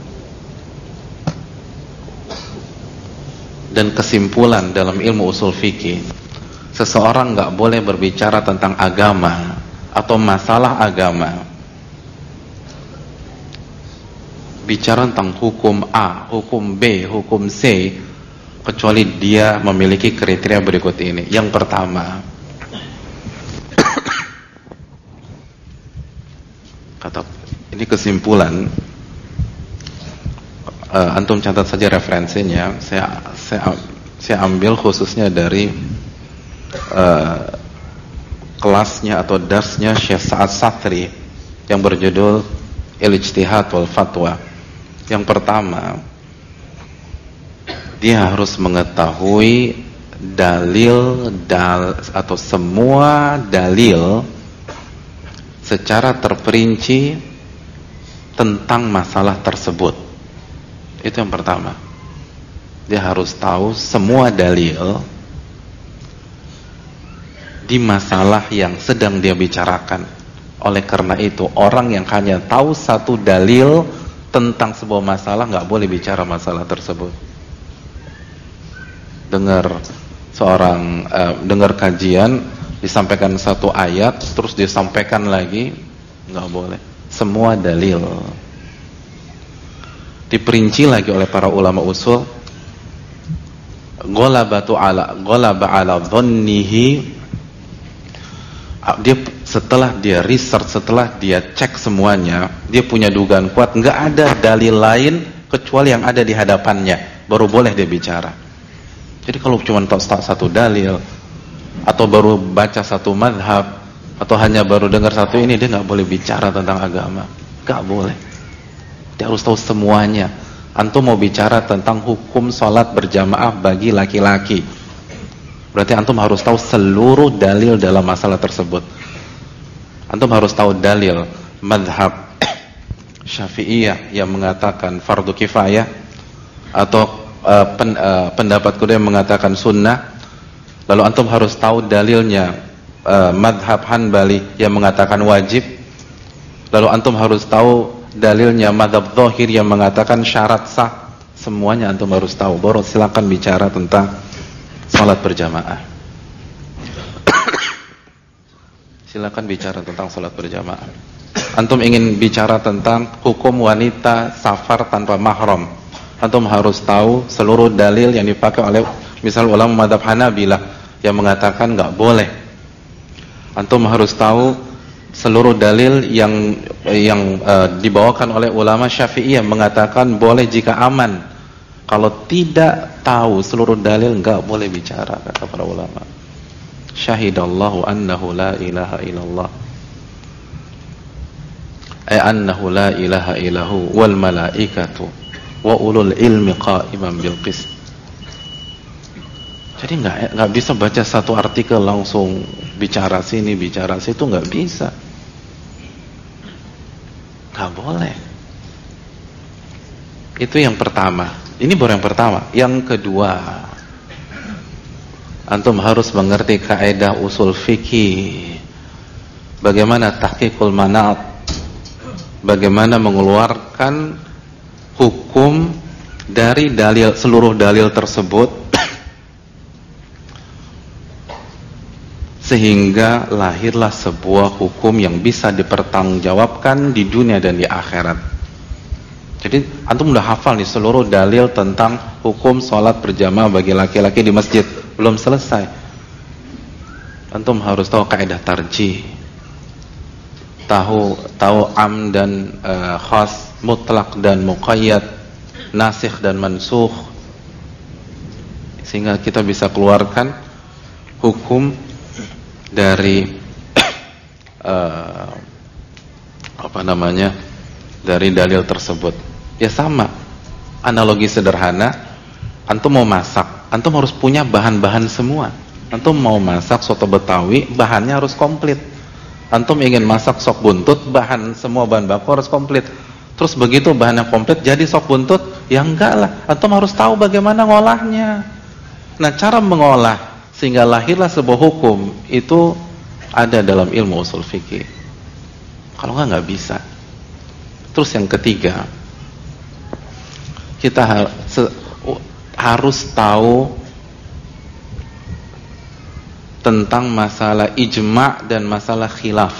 Dan kesimpulan dalam ilmu usul fikih, seseorang nggak boleh berbicara tentang agama atau masalah agama, bicara tentang hukum A, hukum B, hukum C, kecuali dia memiliki kriteria berikut ini. Yang pertama, kata ini kesimpulan, antum catat saja referensinya. Saya ambil khususnya dari kelasnya atau darsnya Syekh Sa'ad Satri yang berjudul Al-Ijtihad wal Fatwa. Yang pertama, dia harus mengetahui dalil atau semua dalil secara terperinci tentang masalah tersebut. Itu yang pertama. Dia harus tahu semua dalil di masalah yang sedang dia bicarakan. Oleh karena itu, orang yang hanya tahu satu dalil tentang sebuah masalah nggak boleh bicara masalah tersebut. dengar kajian, disampaikan satu ayat terus disampaikan lagi, nggak boleh. Semua dalil diperinci lagi oleh para ulama usul. Ghalaba ala dhannihi, dia setelah dia research, setelah dia cek semuanya, dia punya dugaan kuat, nggak ada dalil lain kecuali yang ada di hadapannya, baru boleh dia bicara. Jadi kalau cuma tahu satu dalil, atau baru baca satu madhab, atau hanya baru dengar satu ini, dia nggak boleh bicara tentang agama, nggak boleh. Dia harus tahu semuanya. Antum mau bicara tentang hukum sholat berjamaah bagi laki-laki, berarti antum harus tahu seluruh dalil dalam masalah tersebut. Antum harus tahu dalil madhab Syafi'iyah yang mengatakan fardu kifayah, atau pendapat kedua yang mengatakan sunnah. Lalu antum harus tahu dalilnya madhab Hanbali yang mengatakan wajib. Lalu antum harus tahu dalilnya madhab Zahir yang mengatakan syarat sah. Semuanya antum harus tahu, baru silakan bicara tentang salat berjamaah. Silakan bicara tentang salat berjamaah. Antum ingin bicara tentang hukum wanita safar tanpa mahram, antum harus tahu seluruh dalil yang dipakai oleh misal ulama madhab Hanabilah yang mengatakan nggak boleh. Antum harus tahu seluruh dalil yang dibawakan oleh ulama Syafi'iyah mengatakan boleh jika aman. Kalau tidak tahu seluruh dalil, nggak boleh bicara, kata para ulama. Syahidallahu annahu la ilaha illallah, annahu la ilaha illahu wal malaikatu wa ulul ilmi qa'iman bil qist. Jadi nggak bisa baca satu artikel langsung bicara sini bicara situ, nggak bisa, nggak boleh. Itu yang pertama. Ini baru yang pertama. Yang kedua, antum harus mengerti kaidah usul fikih, bagaimana tahqiqul manat, bagaimana mengeluarkan hukum dari dalil, seluruh dalil tersebut, sehingga lahirlah sebuah hukum yang bisa dipertanggungjawabkan di dunia dan di akhirat. Jadi antum udah hafal nih seluruh dalil tentang hukum sholat berjamaah bagi laki-laki di masjid, belum selesai. Antum harus tahu kaidah tarjih, tahu am dan khas, mutlak dan muqayyad, nasikh dan mansukh, sehingga kita bisa keluarkan hukum dari dari dalil tersebut. Ya sama, analogi sederhana, antum mau masak, antum harus punya bahan-bahan semua. Antum mau masak soto Betawi, bahannya harus komplit. Antum ingin masak sop buntut, semua bahan baku harus komplit. Terus begitu bahannya komplit jadi sop buntut? Ya enggak lah, antum harus tahu bagaimana ngolahnya. Nah, cara mengolah sehingga lahirlah sebuah hukum itu ada dalam ilmu usul fikih. Kalau nggak bisa. Terus yang ketiga, kita harus tahu tentang masalah ijma' dan masalah khilaf.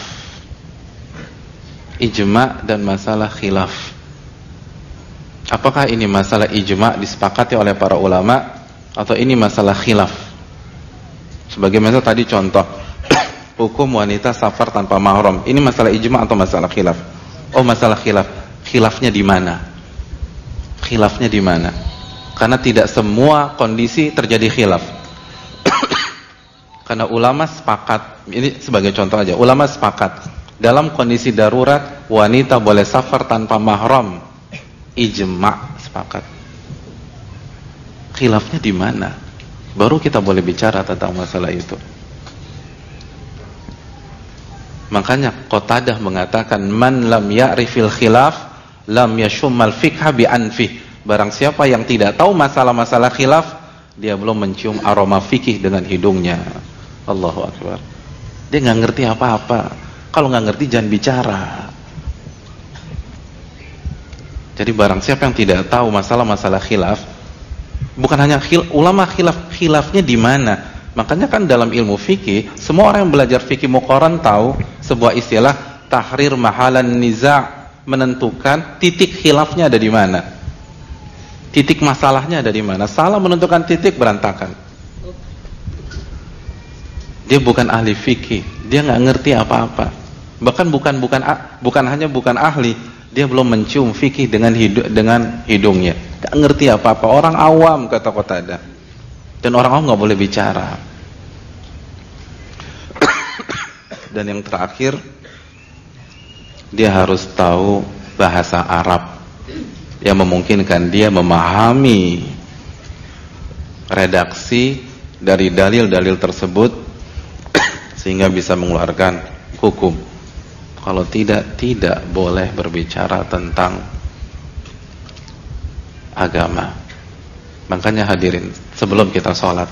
Ijma' dan masalah khilaf. Apakah ini masalah ijma' disepakati oleh para ulama atau ini masalah khilaf? Sebagaimana tadi contoh hukum wanita safar tanpa mahram. Ini masalah ijma' atau masalah khilaf? Oh, masalah khilaf. Khilafnya di mana? Khilafnya di mana? Karena tidak semua kondisi terjadi khilaf. Karena ulama sepakat, ini sebagai contoh aja, ulama sepakat dalam kondisi darurat wanita boleh safar tanpa mahram. Ijma' sepakat. Khilafnya di mana? Baru kita boleh bicara tentang masalah itu. Makanya Qatadah mengatakan man lam ya'rifil khilaf lam yashummal fikha bi anfih. Barang siapa yang tidak tahu masalah-masalah khilaf, dia belum mencium aroma fikih dengan hidungnya. Allahu Akbar. Dia nggak ngerti apa-apa. Kalau nggak ngerti jangan bicara. Jadi barang siapa yang tidak tahu masalah-masalah khilaf, Bukan hanya ulama khilafnya di mana. Makanya kan dalam ilmu fikih, semua orang yang belajar fikih muqarran tahu sebuah istilah tahrir mahalan niza', menentukan titik khilafnya ada di mana. Titik masalahnya ada di mana. Salah menentukan titik, berantakan. Dia bukan ahli fikih, dia nggak ngerti apa-apa. Bahkan bukan hanya ahli, dia belum mencium fikih dengan hidungnya. Nggak ngerti apa-apa. Orang awam, kata Qatadah. Dan orang awam nggak boleh bicara. Dan yang terakhir, dia harus tahu bahasa Arab yang memungkinkan dia memahami redaksi dari dalil-dalil tersebut sehingga bisa mengeluarkan hukum. Kalau tidak boleh berbicara tentang agama. Makanya hadirin, sebelum kita sholat,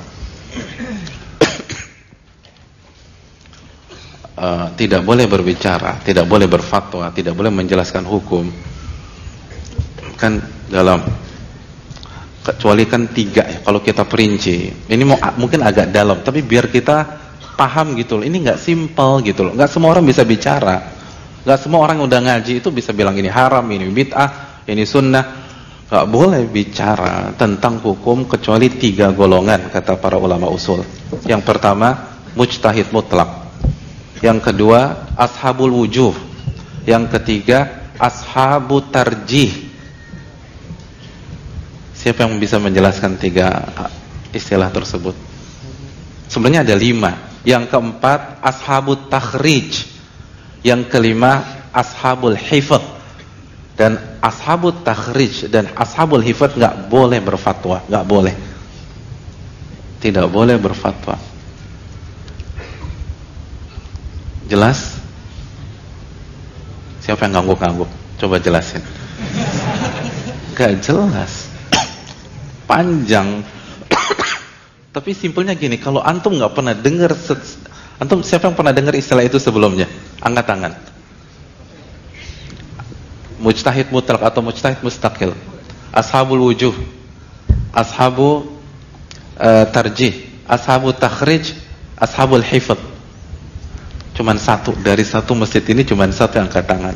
tidak boleh berbicara, tidak boleh berfatwa, tidak boleh menjelaskan hukum. Kan dalam, kecuali kan 3 ya, kalau kita perinci. Ini mungkin agak dalam, tapi biar kita paham gitu loh. Ini nggak simpel gitu loh. Nggak semua orang bisa bicara. Nggak semua orang yang udah ngaji itu bisa bilang ini haram, ini bid'ah, ini sunnah. Nggak boleh bicara tentang hukum kecuali 3 golongan, kata para ulama usul. Yang pertama, mujtahid mutlak. Yang kedua, ashabul wujuh. Yang ketiga, ashabu tarjih. Siapa yang bisa menjelaskan 3 istilah tersebut? Sebenarnya ada 5. Yang keempat, ashabut takhrij. Yang kelima, ashabul hifdz. Dan ashabut takhrij dan ashabul hifdz nggak boleh berfatwa, nggak boleh. Tidak boleh berfatwa. Jelas? Siapa yang ngangguk-ngangguk? Coba jelasin. Gak jelas. Panjang. Tapi simpelnya gini, kalau antum nggak pernah dengar, antum siapa yang pernah dengar istilah itu sebelumnya? Angkat tangan. Mujtahid mutlak atau mujtahid mustaqil, ashabul wujuh, ashabu tarjih, ashabu takhrij, ashabul hifdz. Cuman 1 dari 1 masjid ini, cuman 1 yang angkat tangan.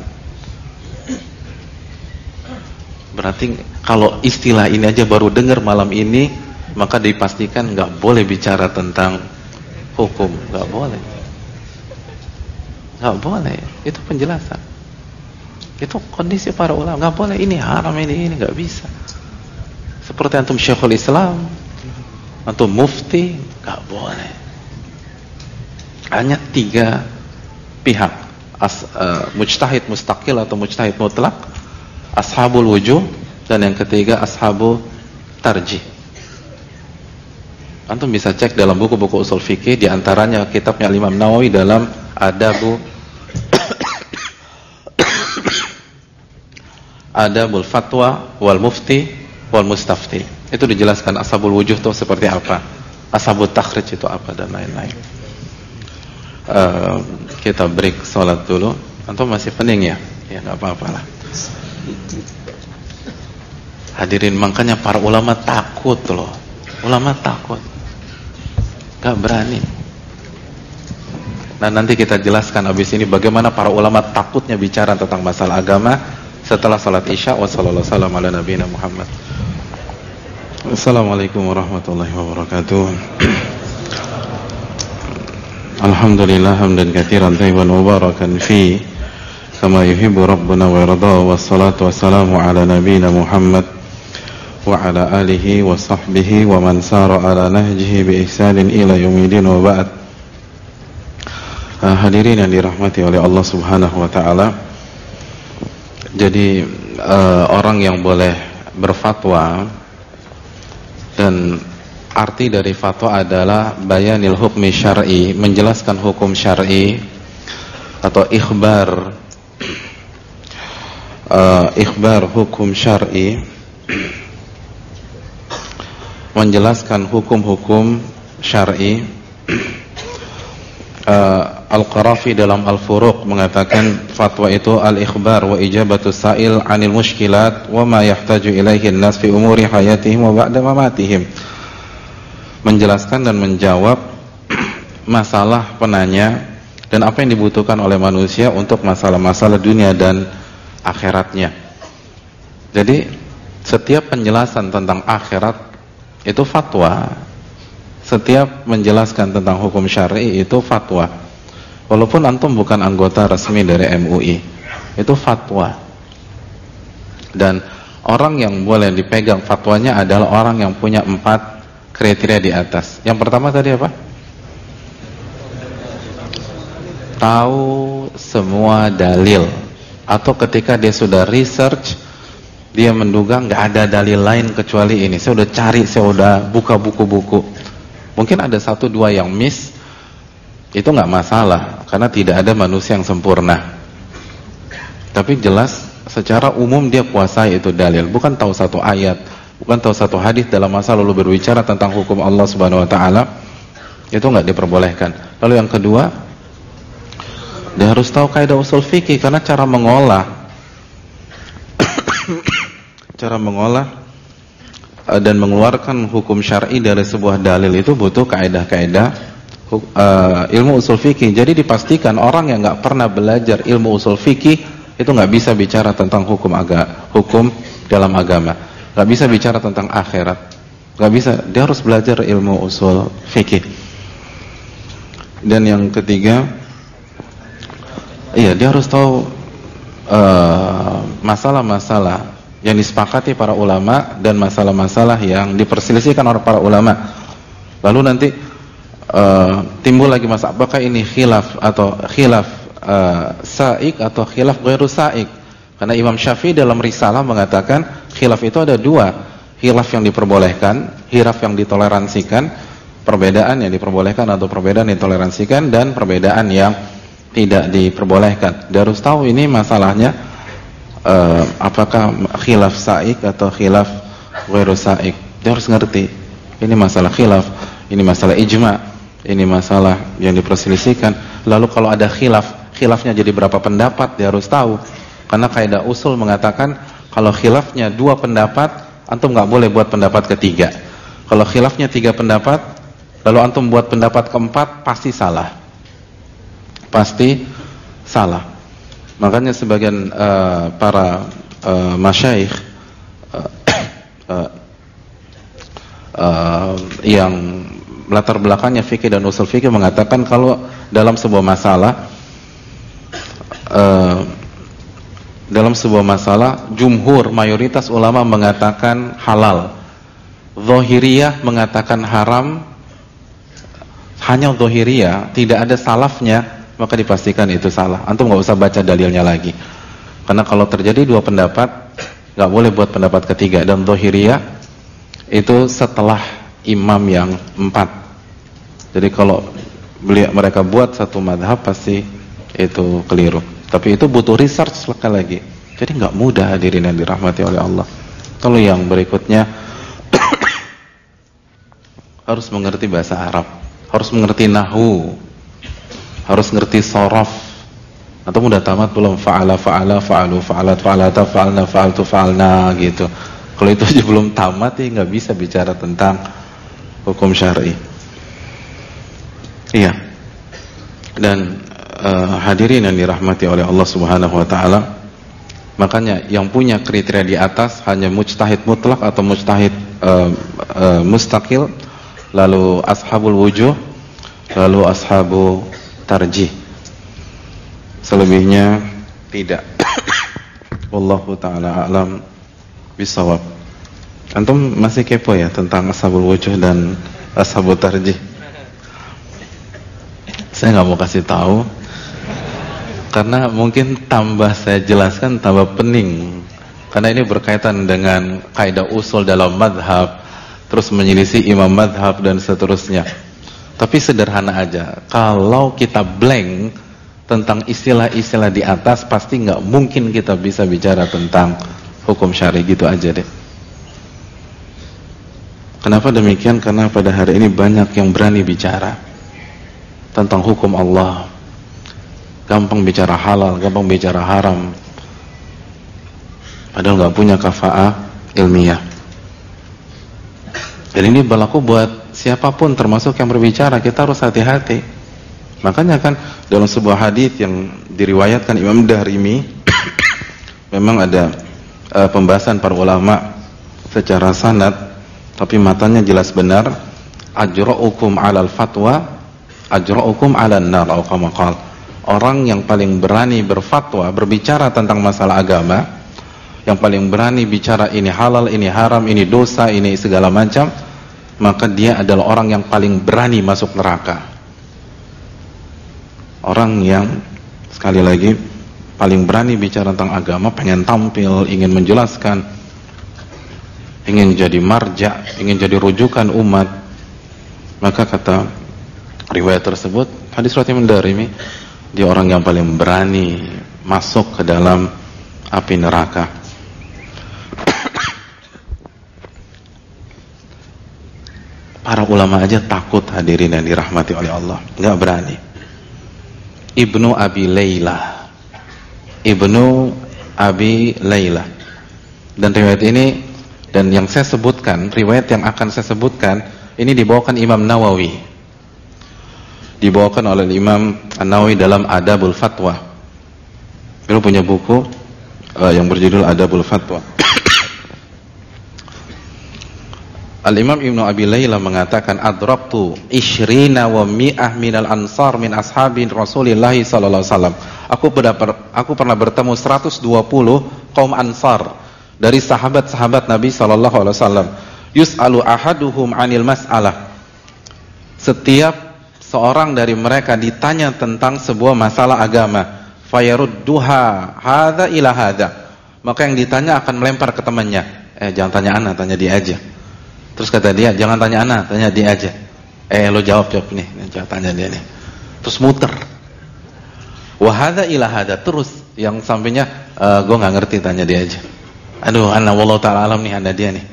Berarti kalau istilah ini aja baru dengar malam ini, maka dipastikan nggak boleh bicara tentang hukum, nggak boleh, nggak boleh. Itu penjelasan. Itu kondisi para ulama, nggak boleh ini haram, ini nggak bisa. Seperti antum Syekhul Islam, antum mufti, nggak boleh. Hanya 3 pihak, mujtahid mustaqil atau mujtahid mutlak, ashabul wujuh, dan yang ketiga ashabu tarjih. Antum bisa cek dalam buku-buku usul fikih, di antaranya kitabnya Imam Nawawi dalam Adabul Fatwa wal Mufti wal Mustafti. Itu dijelaskan ashabul wujuh itu seperti apa, ashabul takhrij itu apa, dan lain-lain. Kita break sholat dulu. Antum masih pening ya? Ya nggak apa-apa lah. Hadirin, makanya para ulama takut loh. Ulama takut, nggak berani. Nah, nanti kita jelaskan habis ini bagaimana para ulama takutnya bicara tentang masalah agama setelah salat Isya. Wassallallahu ala nabiyina Muhammad. Assalamualaikum warahmatullahi wabarakatuh. Alhamdulillah hamdan katsiran thayyiban mubarakan fi kama yuhibbu rabbuna wa yarda. Wassalatu wassalamu ala nabiyina Muhammad wa ala alihi wa sahbihi wa man sara ala nahjihi bi ihsanin ila yaumil wa ba'd. Hadirin yang dirahmati oleh Allah Subhanahu wa taala. Jadi orang yang boleh berfatwa, dan arti dari fatwa adalah bayanil hukmi syar'i, menjelaskan hukum syar'i, atau ikhbar hukum syar'i, menjelaskan hukum-hukum syar'i. Al-Qarafi dalam Al-Furuq mengatakan fatwa itu al-ikhbar wa ijabatu sa'il 'anil mushkilat wa ma yahtaju ilaihi an-nas fi umuri hayatihim wa ba'da mamatihim. Menjelaskan dan menjawab masalah penanya dan apa yang dibutuhkan oleh manusia untuk masalah-masalah dunia dan akhiratnya. Jadi setiap penjelasan tentang akhirat itu fatwa. Setiap menjelaskan tentang hukum syar'i itu fatwa. Walaupun antum bukan anggota resmi dari MUI, itu fatwa. Dan orang yang boleh dipegang fatwanya adalah orang yang punya 4 kriteria di atas. Yang pertama tadi apa? Tahu semua dalil. Atau ketika dia sudah research, dia menduga nggak ada dalil lain kecuali ini. Saya udah cari, saya udah buka buku-buku. Mungkin ada 1-2 yang miss, itu nggak masalah karena tidak ada manusia yang sempurna. Tapi jelas secara umum dia kuasai itu dalil, bukan tahu 1 ayat, bukan tahu 1 hadis dalam masa lalu berbicara tentang hukum Allah Subhanahu wa taala, itu nggak diperbolehkan. Lalu yang kedua, dia harus tahu kaidah usul fikih karena cara mengolah dan mengeluarkan hukum syar'i dari sebuah dalil itu butuh kaidah-kaidah ilmu usul fikih. Jadi dipastikan orang yang nggak pernah belajar ilmu usul fikih itu nggak bisa bicara tentang hukum dalam agama, nggak bisa bicara tentang akhirat, nggak bisa. Dia harus belajar ilmu usul fikih. Dan yang ketiga, dia harus tahu masalah-masalah yang disepakati para ulama dan masalah-masalah yang diperselisihkan oleh para ulama. Lalu nanti timbul lagi masalah, apakah ini khilaf atau khilaf sa'ik atau khilaf ghairu sa'ik. Karena Imam Syafi'i dalam risalah mengatakan khilaf itu ada 2, khilaf yang diperbolehkan, khilaf yang ditoleransikan, perbedaan yang diperbolehkan atau perbedaan yang ditoleransikan, dan perbedaan yang tidak diperbolehkan. Dia harus tahu ini masalahnya apakah khilaf sa'ik atau khilaf ghairu sa'ik. Dia harus ngerti ini masalah khilaf, ini masalah ijma', ini masalah yang diperselisihkan. Lalu kalau ada khilafnya jadi berapa pendapat, dia harus tahu. Karena kaidah usul mengatakan kalau khilafnya 2 pendapat, antum nggak boleh buat pendapat ketiga. Kalau khilafnya 3 pendapat, lalu antum buat pendapat keempat, pasti salah. Pasti salah. Makanya sebagian para masyayikh yang latar belakangnya fikih dan usul fikih mengatakan kalau dalam sebuah masalah jumhur mayoritas ulama mengatakan halal, zahiriyah mengatakan haram, hanya zahiriyah, tidak ada salafnya, maka dipastikan itu salah. Antum nggak usah baca dalilnya lagi, karena kalau terjadi 2 pendapat nggak boleh buat pendapat ketiga. Dan zahiriyah itu setelah imam yang 4. Jadi kalau mereka buat satu madhab pasti itu keliru. Tapi itu butuh research sekali lagi. Jadi nggak mudah, hadirin yang dirahmati oleh Allah. Kalau yang berikutnya harus mengerti bahasa Arab, harus mengerti nahwu, harus mengerti sorof. Atau udah tamat belum? Fa'ala, fa'alu, fa'alat, fa'alata, fa'alna, fa'altu, fa'alna gitu. Kalau itu aja belum tamat, ya nggak bisa bicara tentang hukum syar'i. Iya. Dan hadirin yang dirahmati oleh Allah Subhanahu wa taala, makanya yang punya kriteria di atas hanya mujtahid mutlak atau mujtahid mustaqil, lalu ashabul wujuh, lalu ashabu tarjih. Selebihnya tidak. Wallahu taala a'lam bisawab. Antum masih kepo ya tentang ashabul wujuh dan ashabul tarjih? Saya nggak mau kasih tahu karena mungkin tambah saya jelaskan tambah pening, karena ini berkaitan dengan kaidah usul dalam madhab, terus menyelisih imam madhab dan seterusnya. Tapi sederhana aja, kalau kita blank tentang istilah-istilah di atas, pasti nggak mungkin kita bisa bicara tentang hukum syar'i. Gitu aja deh. Kenapa demikian? Karena pada hari ini banyak yang berani bicara tentang hukum Allah, gampang bicara halal, gampang bicara haram, padahal nggak punya kafa'ah ilmiah. Dan ini berlaku buat siapapun, termasuk yang berbicara. Kita harus hati-hati. Makanya kan dalam sebuah hadis yang diriwayatkan Imam Darimi memang ada pembahasan para ulama secara sanad, tapi matanya jelas benar. Ajra'ukum 'alal fatwa, ajra'ukum 'alan nar, atau kama qala. Orang yang paling berani berfatwa, berbicara tentang masalah agama, yang paling berani bicara ini halal, ini haram, ini dosa, ini segala macam, maka dia adalah orang yang paling berani masuk neraka. Orang yang, sekali lagi, paling berani bicara tentang agama, pengen tampil, ingin menjelaskan, ingin jadi marja, ingin jadi rujukan umat, maka kata riwayat tersebut, hadis riwayat Imam Darimi, dia orang yang paling berani masuk ke dalam api neraka. Para ulama aja takut, hadirin yang dirahmati oleh Allah, nggak berani. Ibnu Abi Layla, Ibnu Abi Layla, dan riwayat ini dan yang saya sebutkan, riwayat yang akan saya sebutkan ini dibawakan Imam Nawawi, dibawakan oleh Imam An-Nawawi dalam Adabul Fatwa. Beliau punya buku yang berjudul Adabul Fatwa. Al-Imam Ibnu Abi Layla mengatakan, adraktu ishrina wa mi'ah minal ansar min ashabin Rasulillah sallallahu alaihi wasallam. Aku pernah bertemu 120 kaum Ansar dari sahabat-sahabat Nabi sallallahu alaihi wasallam. Yus'alu ahaduhum 'anil mas'alah. Setiap seorang dari mereka ditanya tentang sebuah masalah agama, fayarudduha hadza ila hadza. Maka yang ditanya akan melempar ke temannya. Jangan tanya ana, tanya dia aja. Terus kata dia, jangan tanya ana, tanya dia aja. Lo jawab nih, jangan tanya dia nih. Terus muter. Wa hadza ila hadza, terus yang sampingnya gue enggak ngerti, tanya dia aja. Aduh, ana wallahu taala alam nih, anda dia nih.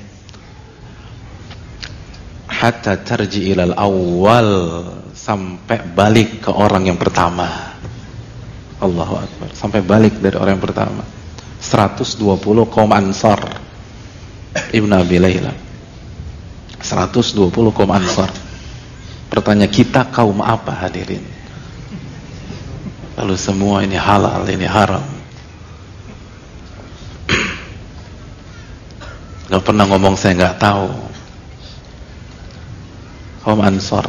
Hatta tarji ilal awal, sampai balik ke orang yang pertama. Allahu akbar, sampai balik dari orang yang pertama. 120 kaum Ansar. Ibnu Abi Layla. 120 kaum Ansar. Pertanyaan, kita kaum apa, hadirin? Lalu semua ini halal, ini haram. Gak pernah ngomong saya gak tahu. Kaum Ansar.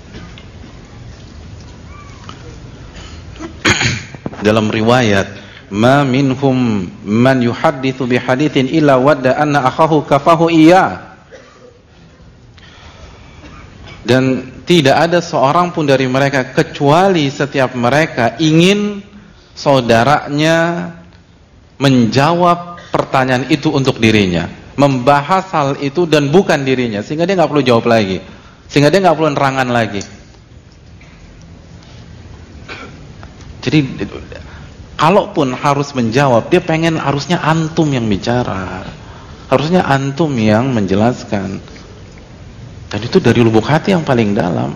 Dalam riwayat, ma minhum man yuhadditsu bihaditsin illa wadda anna akhahu kafahu iya. Dan tidak ada seorang pun dari mereka kecuali setiap mereka ingin saudaranya menjawab pertanyaan itu untuk dirinya, membahas hal itu dan bukan dirinya, sehingga dia nggak perlu jawab lagi, sehingga dia nggak perlu nerangan lagi. Jadi kalaupun harus menjawab, dia pengen harusnya antum yang bicara, harusnya antum yang menjelaskan. Dan itu dari lubuk hati yang paling dalam.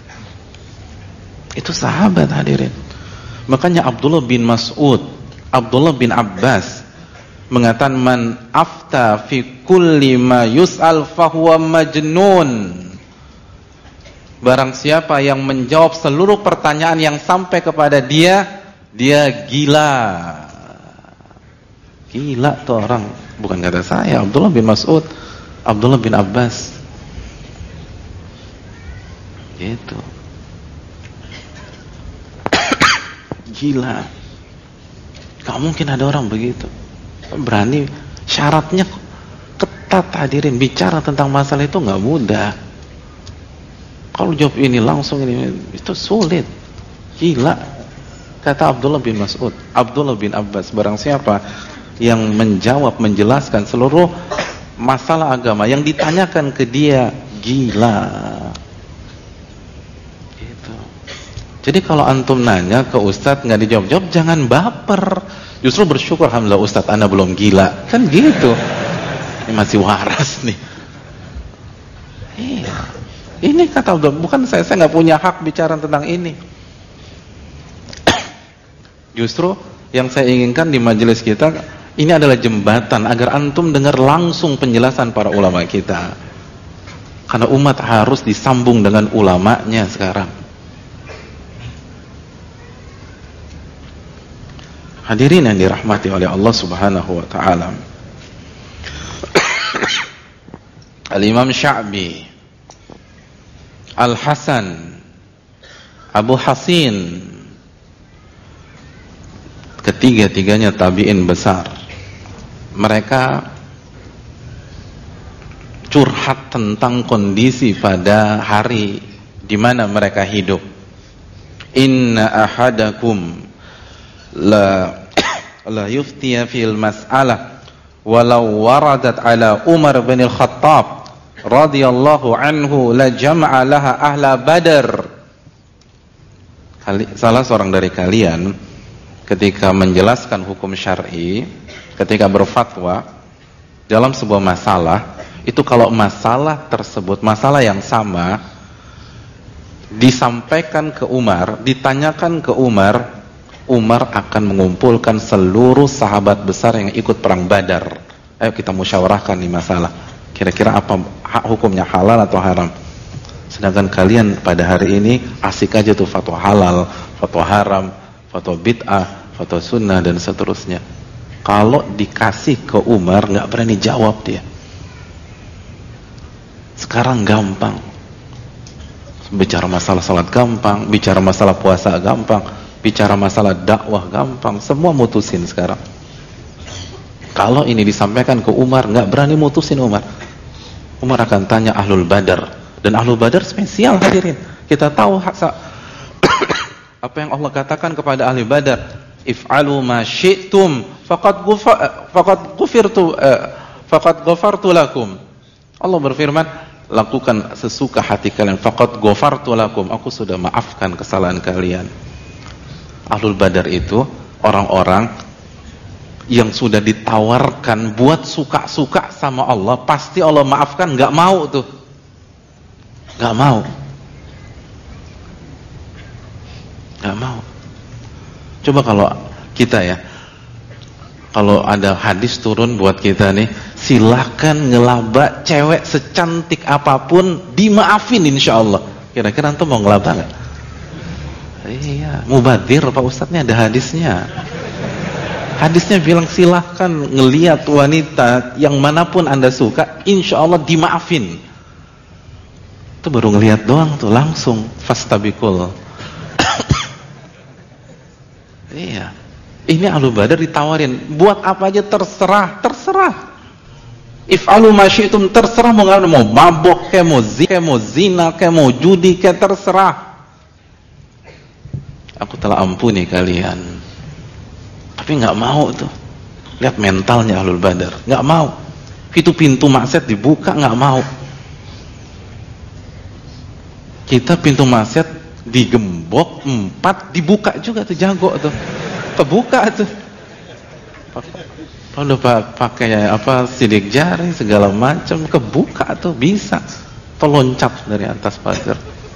Itu sahabat, hadirin. Makanya Abdullah bin Mas'ud, Abdullah bin Abbas mengatakan, man afta fi kulli ma yus'al fahuwa majnun. Barang siapa yang menjawab seluruh pertanyaan yang sampai kepada dia, dia gila. Gila tuh orang. Bukan kata saya, Abdullah bin Mas'ud, Abdullah bin Abbas. Gitu. Gila. Gak mungkin ada orang begitu. Berani, syaratnya ketat, hadirin. Bicara tentang masalah itu gak mudah. Kalau jawab ini langsung ini, itu sulit. Gila. Kata Abdullah bin Mas'ud, Abdullah bin Abbas, barang siapa yang menjawab, menjelaskan seluruh masalah agama yang ditanyakan ke dia, gila. Jadi kalau antum nanya ke ustadz nggak dijawab-jawab, jangan baper. Justru bersyukur, alhamdulillah ustadz ana belum gila. Kan gitu. Ini masih waras nih. Iya. Ini kata Abdullah, bukan saya nggak punya hak bicara tentang ini. Justru yang saya inginkan di majelis kita ini adalah jembatan agar antum dengar langsung penjelasan para ulama kita. Karena umat harus disambung dengan ulamanya sekarang. Hadirin yang dirahmati oleh Allah Subhanahu wa taala. Al-Imam Sya'bi, Al-Hasan, Abu Hasin, ketiga-tiganya tabi'in besar. Mereka curhat tentang kondisi pada hari di mana mereka hidup. Inna ahadakum la yuftiya fil mas'alah walau waradat ala Umar bin al-Khattab radhiyallahu anhu la jama'a laha ahla Badar. Salah seorang dari kalian ketika menjelaskan hukum syar'i, ketika berfatwa dalam sebuah masalah, itu kalau masalah tersebut, masalah yang sama disampaikan ke Umar, ditanyakan ke Umar, Umar akan mengumpulkan seluruh sahabat besar yang ikut perang Badar. Ayo kita musyawarahkan nih masalah. Kira-kira apa hukumnya, halal atau haram? Sedangkan kalian pada hari ini asik aja tuh fatwa halal, fatwa haram, fatwa bid'ah, fatwa sunnah dan seterusnya. Kalau dikasih ke Umar nggak berani jawab dia. Sekarang gampang. Bicara masalah salat gampang, bicara masalah puasa gampang, bicara masalah dakwah gampang, semua mutusin sekarang. Kalau ini disampaikan ke Umar, nggak berani mutusin Umar. Umar akan tanya Ahlul Badar, dan Ahlul Badar spesial hadirin. Kita tahu apa yang Allah katakan kepada Ahli Badar, if'alu ma syi'tum faqad ghafartu lakum. Allah berfirman, lakukan sesuka hati kalian, faqad ghafartu lakum, aku sudah maafkan kesalahan kalian. Ahlul Badar itu orang-orang yang sudah ditawarkan buat suka-suka sama Allah, pasti Allah maafkan, nggak mau tuh, nggak mau, nggak mau. Coba kalau kita ya, kalau ada hadis turun buat kita nih, silahkan ngelaba cewek secantik apapun, dimaafin insya Allah. Kira-kira antum mau ngelaba nggak? Iya, mubadir Pak Ustadznya ada hadisnya. Hadisnya bilang silahkan ngelihat wanita yang manapun anda suka, insya Allah dimaafin. Itu baru ngelihat doang tuh langsung fastabikul. Iya, ini Ahlul Badar ditawarin buat apa aja terserah, terserah. If'alu ma syi'tum, terserah, mau mabok, kayak mau zina, kayak mau judi, kayak terserah. Aku telah ampuni kalian. Tapi nggak mau tuh. Lihat mentalnya Ahlul Badar, nggak mau. Itu pintu maksiat dibuka, nggak mau. Kita pintu maksiat digembok 4, dibuka juga tuh, jago tuh, kebuka tuh. Udah pakai apa, sidik jari segala macam, kebuka tuh, bisa. Atau loncat dari atas pagar.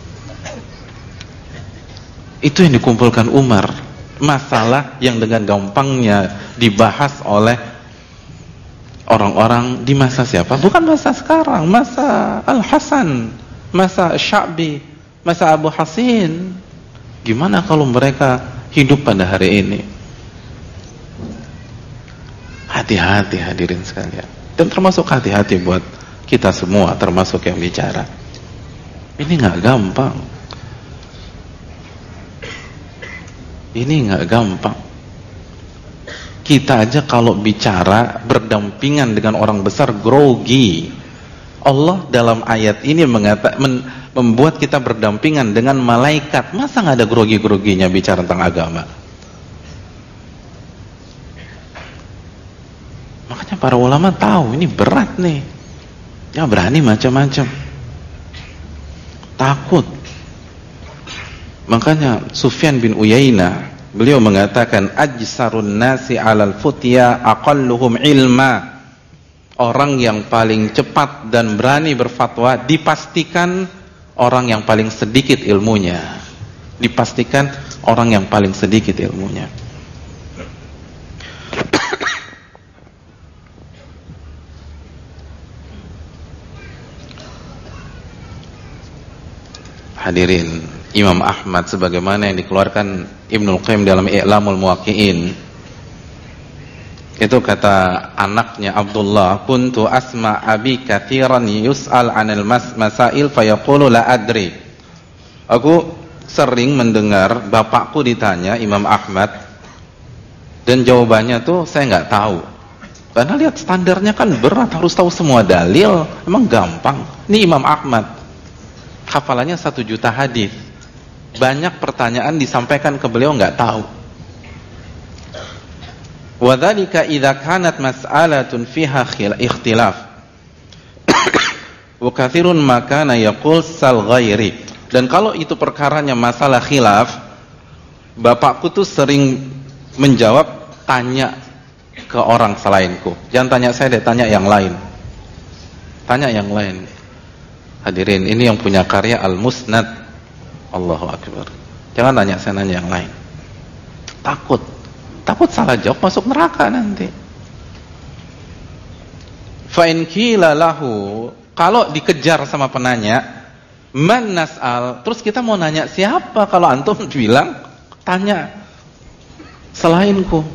Itu yang dikumpulkan Umar. Masalah yang dengan gampangnya dibahas oleh orang-orang di masa siapa? Bukan masa sekarang, masa Al-Hasan, masa Sya'bi, masa Abu Hasin. Gimana kalau mereka hidup pada hari ini? Hati-hati hadirin sekalian. Dan termasuk hati-hati buat kita semua, termasuk yang bicara. Ini nggak gampang. Ini nggak gampang. Kita aja kalau bicara berdampingan dengan orang besar grogi. Allah dalam ayat ini membuat kita berdampingan dengan malaikat. Masa nggak ada grogi-groginya bicara tentang agama? Makanya para ulama tahu ini berat nih. Ya berani macam-macam. Takut. Makanya Sufyan bin Uyainah, beliau mengatakan ajsarun nasi 'alal futya aqalluhum ilma. Orang yang paling cepat dan berani berfatwa dipastikan orang yang paling sedikit ilmunya. Dipastikan orang yang paling sedikit ilmunya. Hadirin, Imam Ahmad sebagaimana yang dikeluarkan Ibnul Qayyim dalam I'lamul Muwaqqi'in, itu kata anaknya Abdullah, kuntu asma abi katsiran yus'al 'anil masail fayaqulu la adri. Aku sering mendengar bapakku ditanya, Imam Ahmad, dan jawabannya tuh saya nggak tahu. Karena lihat standarnya kan berat, harus tahu semua dalil. Emang gampang? Ini Imam Ahmad, hafalannya 1 juta hadis. Banyak pertanyaan disampaikan ke beliau nggak tahu. Wa dzalika idza kanat mas'alatun fiha ikhtilaf. Wa katsirun ma kana yaqul sal ghairi. Dan kalau itu perkaranya masalah khilaf, bapakku tuh sering menjawab, tanya ke orang selainku. Jangan tanya saya deh, tanya yang lain. Tanya yang lain. Hadirin, ini yang punya karya Al-Musnad. Allahu Akbar. Jangan tanya saya, nanya yang lain. Takut salah jawab masuk neraka nanti. Fa in qila lahu, kalau dikejar sama penanya, man nas'al, terus kita mau nanya siapa kalau antum bilang tanya selainku.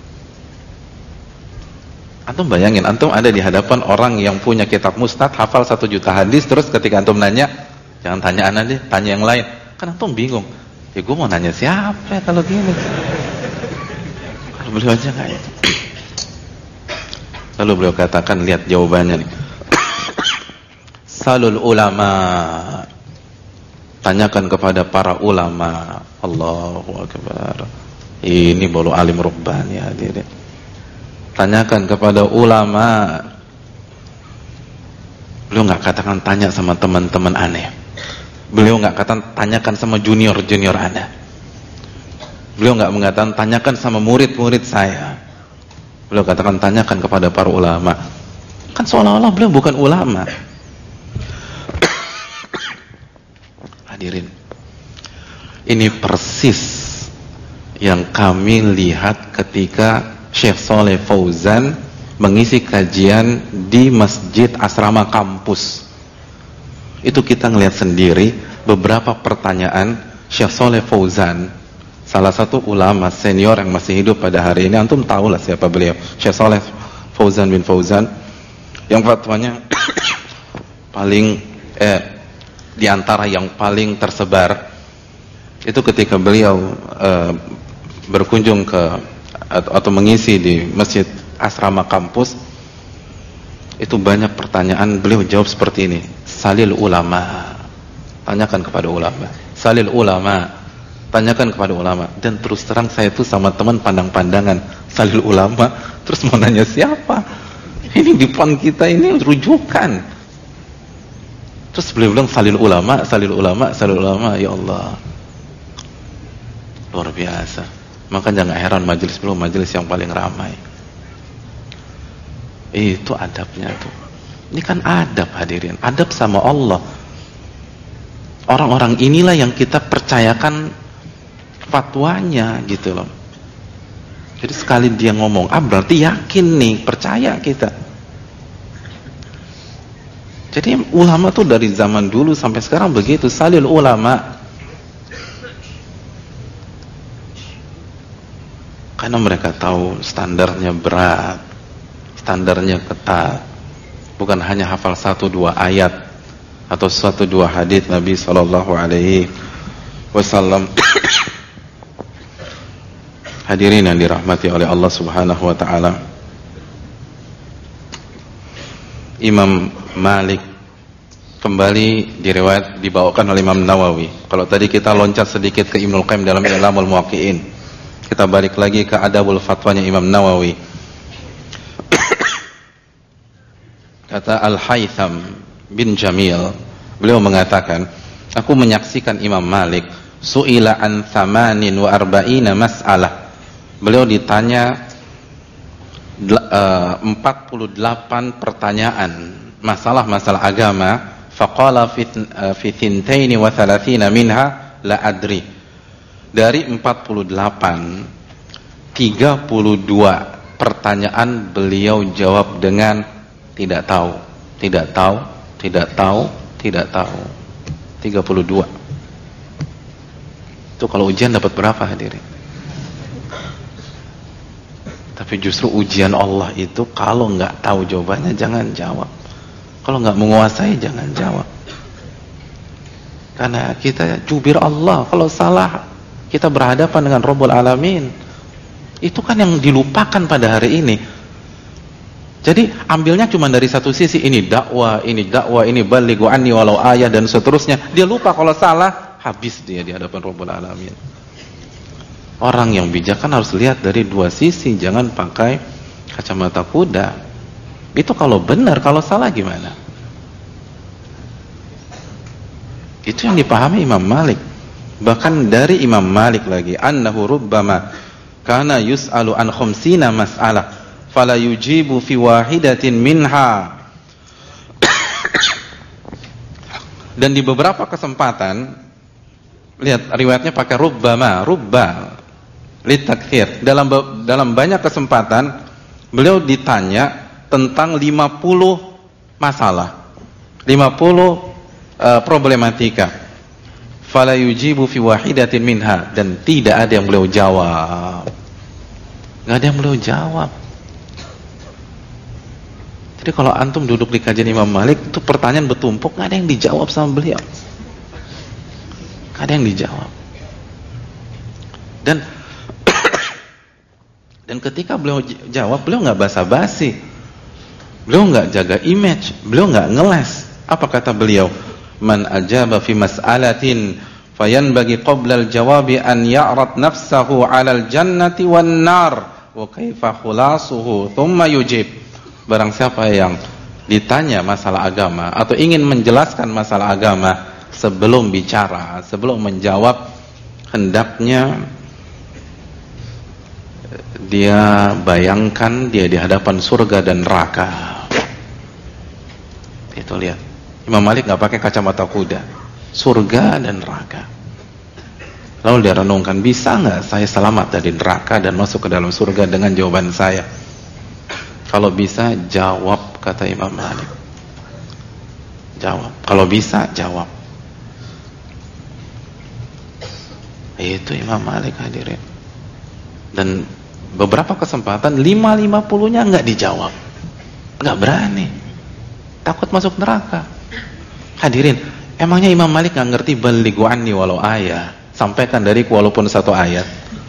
Antum bayangin, antum ada di hadapan orang yang punya kitab musnad, hafal 1 juta hadis, terus ketika antum nanya, jangan tanya ana deh, tanya yang lain. Kan antum bingung. Ya gue mau nanya siapa kalau gini? Kalau beliau aja enggak ya. Lalu beliau katakan, lihat jawabannya nih. Salul ulama. Tanyakan kepada para ulama. Allahu Akbar. Ini baru alim rubbani hadirin. Tanyakan kepada ulama. Beliau nggak katakan tanya sama teman-teman aneh. Beliau nggak katakan tanyakan sama junior-junior Anda. Beliau nggak mengatakan tanyakan sama murid-murid saya. Beliau katakan tanyakan kepada para ulama. Kan seolah-olah beliau bukan ulama. Hadirin, ini persis yang kami lihat ketika Syekh Shalih Fauzan mengisi kajian di Masjid Asrama Kampus. Itu kita ngelihat sendiri beberapa pertanyaan Syekh Shalih Fauzan, salah satu ulama senior yang masih hidup pada hari ini. Antum tahulah siapa beliau, Syekh Shalih Fauzan bin Fauzan, yang fatwanya paling di antara yang paling tersebar. Itu ketika beliau berkunjung ke atau mengisi di Masjid Asrama Kampus, itu banyak pertanyaan, beliau jawab seperti ini, salil ulama, tanyakan kepada ulama, salil ulama, tanyakan kepada ulama. Dan terus terang saya itu sama teman pandang-pandangan, salil ulama, terus mau nanya siapa? Ini di pon kita ini rujukan. Terus beliau bilang salil ulama, salil ulama, salil ulama. Ya Allah, luar biasa. Maka jangan heran majelis beliau majelis yang paling ramai. Itu adabnya tuh. Ini kan adab hadirin, adab sama Allah. Orang-orang inilah yang kita percayakan fatwanya gitu loh. Jadi sekali dia ngomong berarti yakin nih, percaya kita. Jadi ulama tuh dari zaman dulu sampai sekarang begitu, salil ulama. Karena mereka tahu standarnya berat, standarnya ketat. Bukan hanya hafal 1-2 ayat atau 1-2 hadis Nabi SAW. Hadirin yang dirahmati oleh Allah Subhanahu wa taala. Imam Malik kembali dibawakan oleh Imam Nawawi. Kalau tadi kita loncat sedikit ke Ibnul Qayyim dalam I'lamul Muwaqqi'in, kita balik lagi ke adabul fatwanya Imam Nawawi. Kata Al-Haytham bin Jamil, beliau mengatakan, aku menyaksikan Imam Malik su'ila an 48 mas'alah. Beliau ditanya 48 pertanyaan masalah-masalah agama. Faqala fi 32 minha la adri. Dari 48, 32 pertanyaan beliau jawab dengan tidak tahu, tidak tahu, tidak tahu, tidak tahu. 32. Itu kalau ujian dapat berapa hadirin? Tapi justru ujian Allah itu kalau nggak tahu jawabannya jangan jawab. Kalau nggak menguasai jangan jawab. Karena kita jubir Allah. Kalau salah kita berhadapan dengan Rabbul Alamin. Itu kan yang dilupakan pada hari ini. Jadi ambilnya cuma dari satu sisi, ini dakwah, ini balighu anni walau ayah dan seterusnya. Dia lupa kalau salah, habis dia di hadapan Rabbul Alamin. Orang yang bijak kan harus lihat dari dua sisi, jangan pakai kacamata kuda. Itu kalau benar, kalau salah gimana? Itu yang dipahami Imam Malik. Bahkan dari Imam Malik lagi, annahu rubbama kana yus'alu an khamsina mas'alah fala yujibu fi wahidatin minha. Dan di beberapa kesempatan, lihat riwayatnya pakai rubbama, rubba litakthir. Dalam banyak kesempatan beliau ditanya tentang 50 masalah, 50 problematika. Fala yujibu fi wahidatin minha, dan tidak ada yang beliau jawab. Enggak ada yang beliau jawab. Jadi kalau antum duduk di kajian Imam Malik, itu pertanyaan bertumpuk, nggak ada yang dijawab sama beliau. Nggak ada yang dijawab. Dan ketika beliau jawab, beliau nggak basa-basi, beliau nggak jaga image, beliau nggak ngeles. Apa kata beliau? Man ajaba fi mas'alatin fayanbaghi qabla al-jawabi an ya'rad nafsahu 'ala al-jannati wan-nar wa kaifa khulasuhu thumma yujib. Barang siapa yang ditanya masalah agama atau ingin menjelaskan masalah agama, sebelum bicara, sebelum menjawab, hendaknya dia bayangkan dia di hadapan surga dan neraka. Itu lihat, Imam Malik nggak pakai kacamata kuda, surga dan neraka. Lalu dia renungkan, bisa nggak saya selamat dari neraka dan masuk ke dalam surga dengan jawaban saya? Kalau bisa, jawab, kata Imam Malik. Jawab. Kalau bisa, jawab. Itu Imam Malik hadirin. Dan beberapa kesempatan 50-nya nggak dijawab, nggak berani, takut masuk neraka. Hadirin, emangnya Imam Malik nggak ngerti balighu anni walau ayat, sampaikan dariku walaupun satu ayat?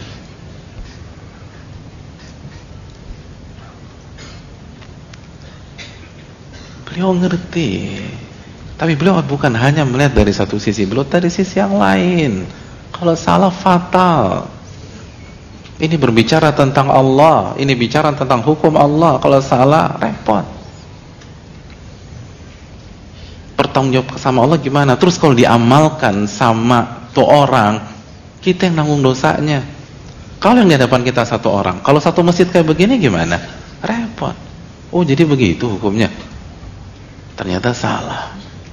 Beliau ngerti, tapi beliau bukan hanya melihat dari satu sisi, beliau dari sisi yang lain. Kalau salah fatal. Ini berbicara tentang Allah, ini bicara tentang hukum Allah. Kalau salah, repot. Bertanggung jawab sama Allah gimana? Terus kalau diamalkan sama tuh orang, kita yang nanggung dosanya. Kalau yang di hadapan kita satu orang, kalau satu masjid kayak begini gimana? Repot. Oh, jadi begitu hukumnya. Ternyata salah.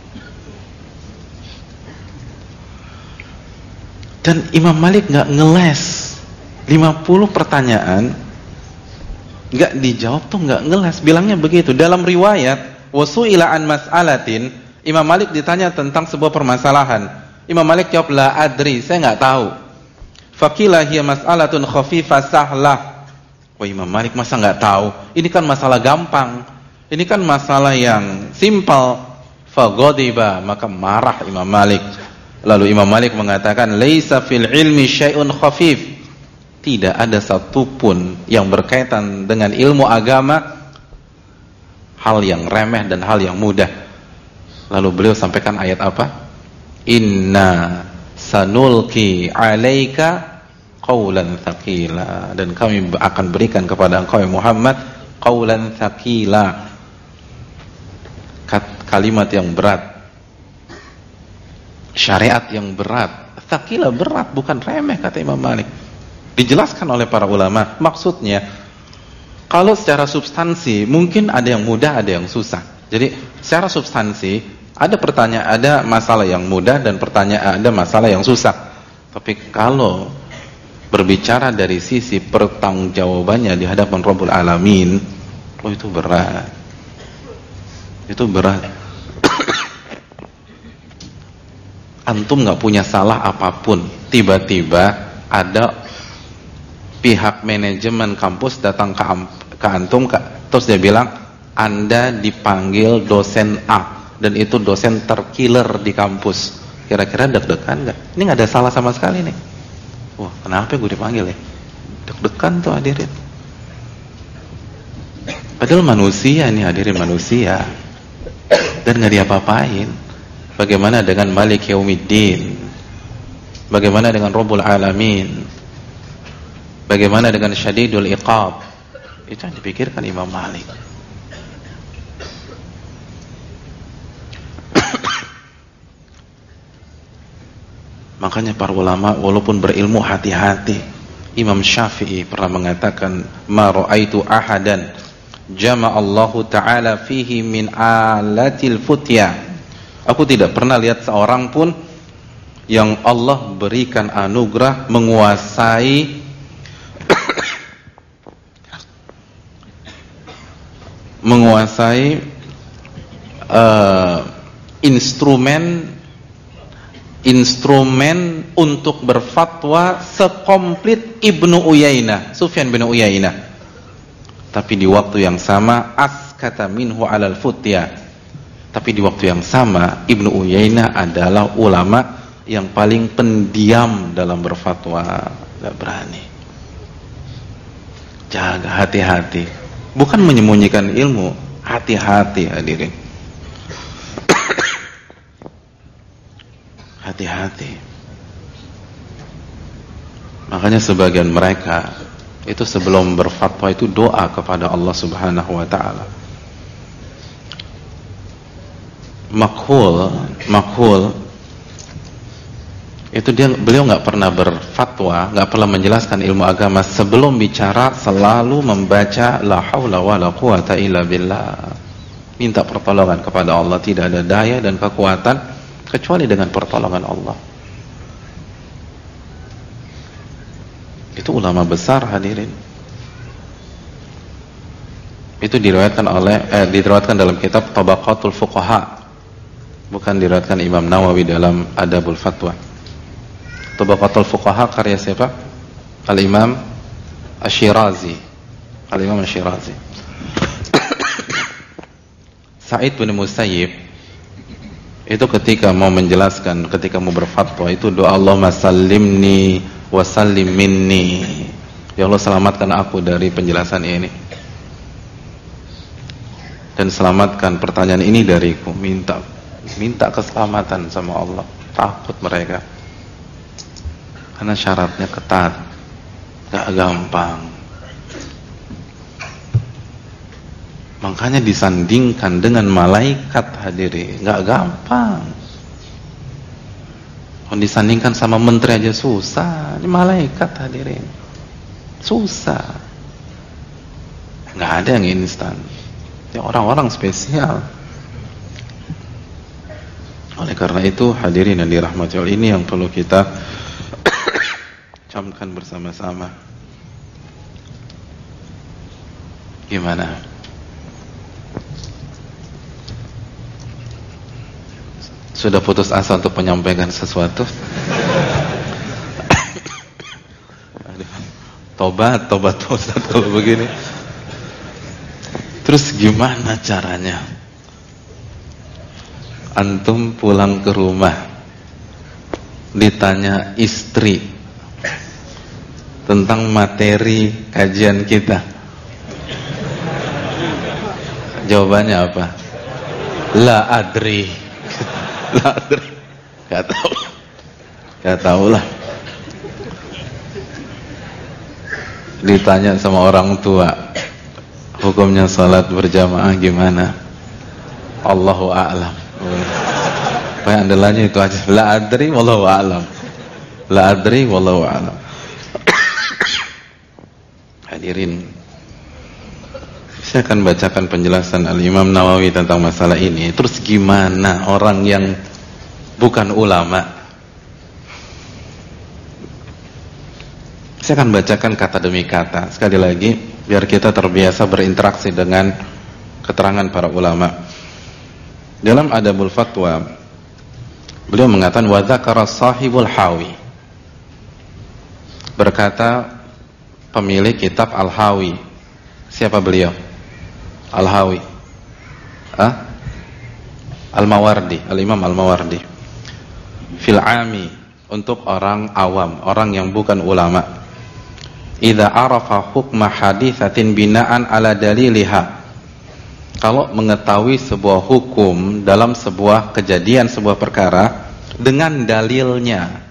Dan Imam Malik nggak ngeles. 50 pertanyaan nggak dijawab tuh nggak ngeles, bilangnya begitu. Dalam riwayat wasu'ila an mas'alatin, Imam Malik ditanya tentang sebuah permasalahan. Imam Malik jawab, la adri, saya nggak tahu. Faqila hiya mas'alatun khafifah sahlah. Wah, Imam Malik masa nggak tahu? Ini kan masalah gampang, ini kan masalah yang simpel. Faghadiba, maka marah Imam Malik. Lalu Imam Malik mengatakan, laisa fil ilmi syai'un khafif. Tidak ada satupun yang berkaitan dengan ilmu agama hal yang remeh dan hal yang mudah. Lalu beliau sampaikan ayat apa? Inna sanulqi alaika qawlan thaqila, dan kami akan berikan kepada engkau Muhammad qawlan thaqila, kalimat yang berat, syariat yang berat. Thaqila berat, bukan remeh, kata Imam Malik. Dijelaskan oleh para ulama, maksudnya kalau secara substansi mungkin ada yang mudah, ada yang susah. Jadi secara substansi ada pertanyaan, ada masalah yang mudah dan pertanyaan, ada masalah yang susah. Tapi kalau berbicara dari sisi pertanggungjawabannya di hadapan Rabbul Alamin, itu berat. Itu berat. Antum nggak punya salah apapun, tiba-tiba ada pihak manajemen kampus datang ke antum, terus dia bilang Anda dipanggil dosen A dan itu dosen terkiller di kampus. Kira-kira deg-degan nggak? Ini nggak ada salah sama sekali nih. Wah, kenapa gue dipanggil ya? Deg-degan tuh hadirin. Padahal manusia nih hadirin, manusia, dan nggak diapa-apain. Bagaimana dengan Malik Yaumiddin? Bagaimana dengan Rabbul Alamin? Bagaimana dengan Syadidul Iqab? Itu yang dipikirkan Imam Malik. Makanya para ulama walaupun berilmu hati-hati. Imam Syafi'i pernah mengatakan, "Ma ra'aitu ahadan jama'allahu ta'ala fihi min alatil futya." Aku tidak pernah lihat seorang pun yang Allah berikan anugerah menguasai instrumen untuk berfatwa sekomplit Ibnu Uyainah, Sufyan bin Uyainah. Tapi di waktu yang sama askata minhu alal futya. Tapi di waktu yang sama Ibnu Uyainah adalah ulama yang paling pendiam dalam berfatwa, gak berani. Jaga, hati-hati. Bukan menyembunyikan ilmu, hati-hati hadirin. Hati-hati. Makanya sebagian mereka itu sebelum berfatwa itu doa kepada Allah Subhanahu wa taala. Makhul itu beliau nggak pernah berfatwa, nggak pernah menjelaskan ilmu agama. Sebelum bicara selalu membaca la haula wala quwata illa billah. Minta pertolongan kepada Allah, tidak ada daya dan kekuatan kecuali dengan pertolongan Allah. Itu ulama besar hadirin. Itu diriwayatkan dalam kitab Tabaqatul Fuqaha. Bukan diriwayatkan Imam Nawawi dalam Adabul Fatwa. Tabaqatul Fuqaha karya siapa? Al-Imam Asy-Syirazi. Al-Imam Asy-Syirazi. Sa'id bin Musayyib itu ketika mau menjelaskan, ketika mau berfatwa itu doa Allahumma sallimni wa sallim minni. Ya Allah, selamatkan aku dari penjelasan ini dan selamatkan pertanyaan ini dariku. Minta keselamatan sama Allah. Takut mereka karena syaratnya ketat, gak gampang. Makanya disandingkan dengan malaikat hadirin, gak gampang. Kalau disandingkan sama menteri aja susah, ini malaikat hadirin, susah. Gak ada yang instan, ya orang-orang spesial. Oleh karena itu hadirin yang dirahmati Allah, ini yang perlu kita camkan bersama-sama. Gimana? Sudah putus asa untuk menyampaikan sesuatu? Tobat Ustaz kalau begini. Terus gimana caranya? Antum pulang ke rumah, ditanya istri tentang materi kajian kita, jawabannya apa? La adri. La adri. Gak tahu lah. Ditanya sama orang tua, hukumnya salat berjamaah gimana? Allahu a'lam. Kayak andalannya itu aja. La adri wallahu a'lam. La adri wallahu a'lam. Hadirin, saya akan bacakan penjelasan Al-Imam Nawawi tentang masalah ini. Terus gimana orang yang bukan ulama? Saya akan bacakan kata demi kata sekali lagi biar kita terbiasa berinteraksi dengan keterangan para ulama. Dalam Adabul Fatwa beliau mengatakan wa dzakara sahibul hawi. Berkata pemilik kitab Al-Hawi. Siapa beliau? Al-Hawi. Al-Mawardi, Al-Imam Al-Mawardi. Fil ami, untuk orang awam, orang yang bukan ulama. Idza arafa hukma haditsatin bina'an ala daliliha. Kalau mengetahui sebuah hukum dalam sebuah kejadian, sebuah perkara dengan dalilnya.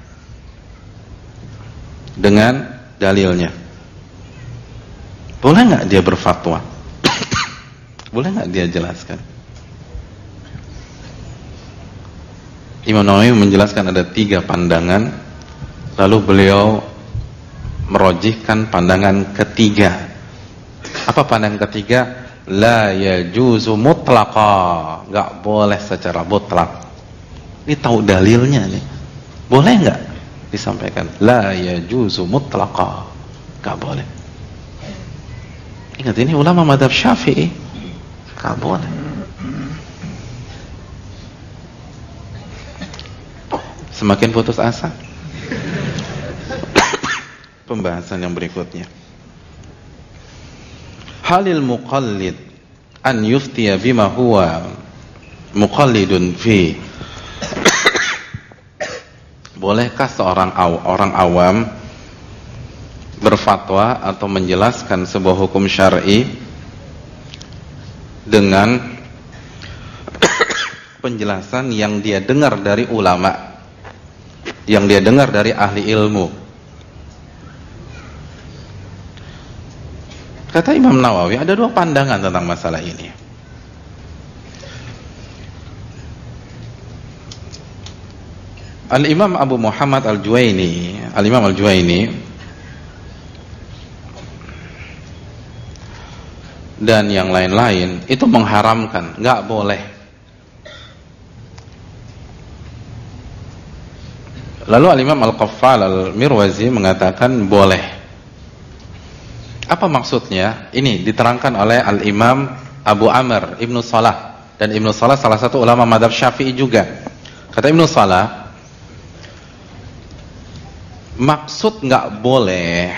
Dengan dalilnya. Boleh nggak dia berfatwa? Boleh nggak dia jelaskan? Imam Nawawi menjelaskan ada 3 pandangan, lalu beliau merojihkan pandangan ketiga. Apa pandangan ketiga? La yajuzu mutlaqa, nggak boleh secara mutlak. Ini tahu dalilnya nih. Boleh nggak disampaikan? La yajuzu mutlaqa, nggak boleh. Ingat, ini ulama mazhab Syafi'i, nggak boleh. Semakin putus asa. Pembahasan yang berikutnya. Halil muqallid an yuftiya bima huwa muqallidun fi. Bolehkah seorang orang awam berfatwa atau menjelaskan sebuah hukum syar'i dengan penjelasan yang dia dengar dari ulama, yang dia dengar dari ahli ilmu? Kata Imam Nawawi, ada 2 pandangan tentang masalah ini. Al-Imam Abu Muhammad Al-Juwaini, Al-Imam Al-Juwaini dan yang lain-lain itu mengharamkan, nggak boleh. Lalu Al-Imam Al-Qaffal Al-Mirwazi mengatakan boleh. Apa maksudnya? Ini diterangkan oleh Al-Imam Abu Amr Ibnu Salah, dan Ibnu Salah salah satu ulama mazhab Syafi'i juga. Kata Ibnu Salah, maksud nggak boleh,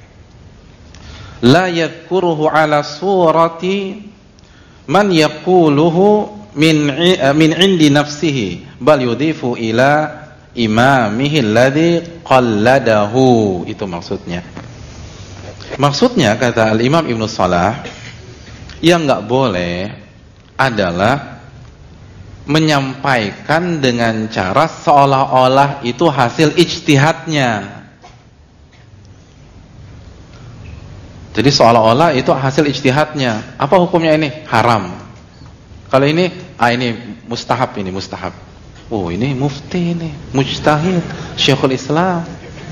la yadhkuruhu ala surati man yaquluhu min indi nafsihi bal yudhifu ila imamihi alladhi qalladahu. Itu maksudnya. Maksudnya, kata Al-Imam Ibnu Salah, yang nggak boleh adalah menyampaikan dengan cara seolah-olah itu hasil ijtihadnya. Jadi seolah-olah itu hasil ijtihadnya. Apa hukumnya ini? Haram. Kalau ini, ini mustahab, ini mustahab. Oh, ini mufti, ini mujtahid, Syekhul Islam.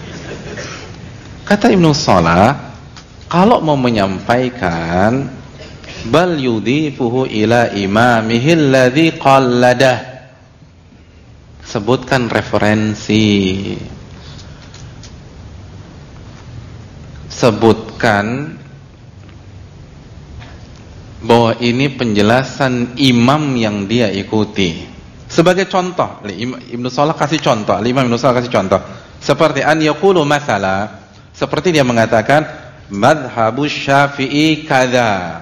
Kata Ibnu Salah, kalau mau menyampaikan, bal yudhifuhu ila imamihi alladhi qalladah. Sebutkan referensi. Sebutkan bahwa ini penjelasan imam yang dia ikuti. Sebagai contoh, Ibnu Salah kasih contoh, Imam Ibnu Salah kasih contoh. Seperti an yaqulu masalah, seperti dia mengatakan madhabus Syafi'i kada.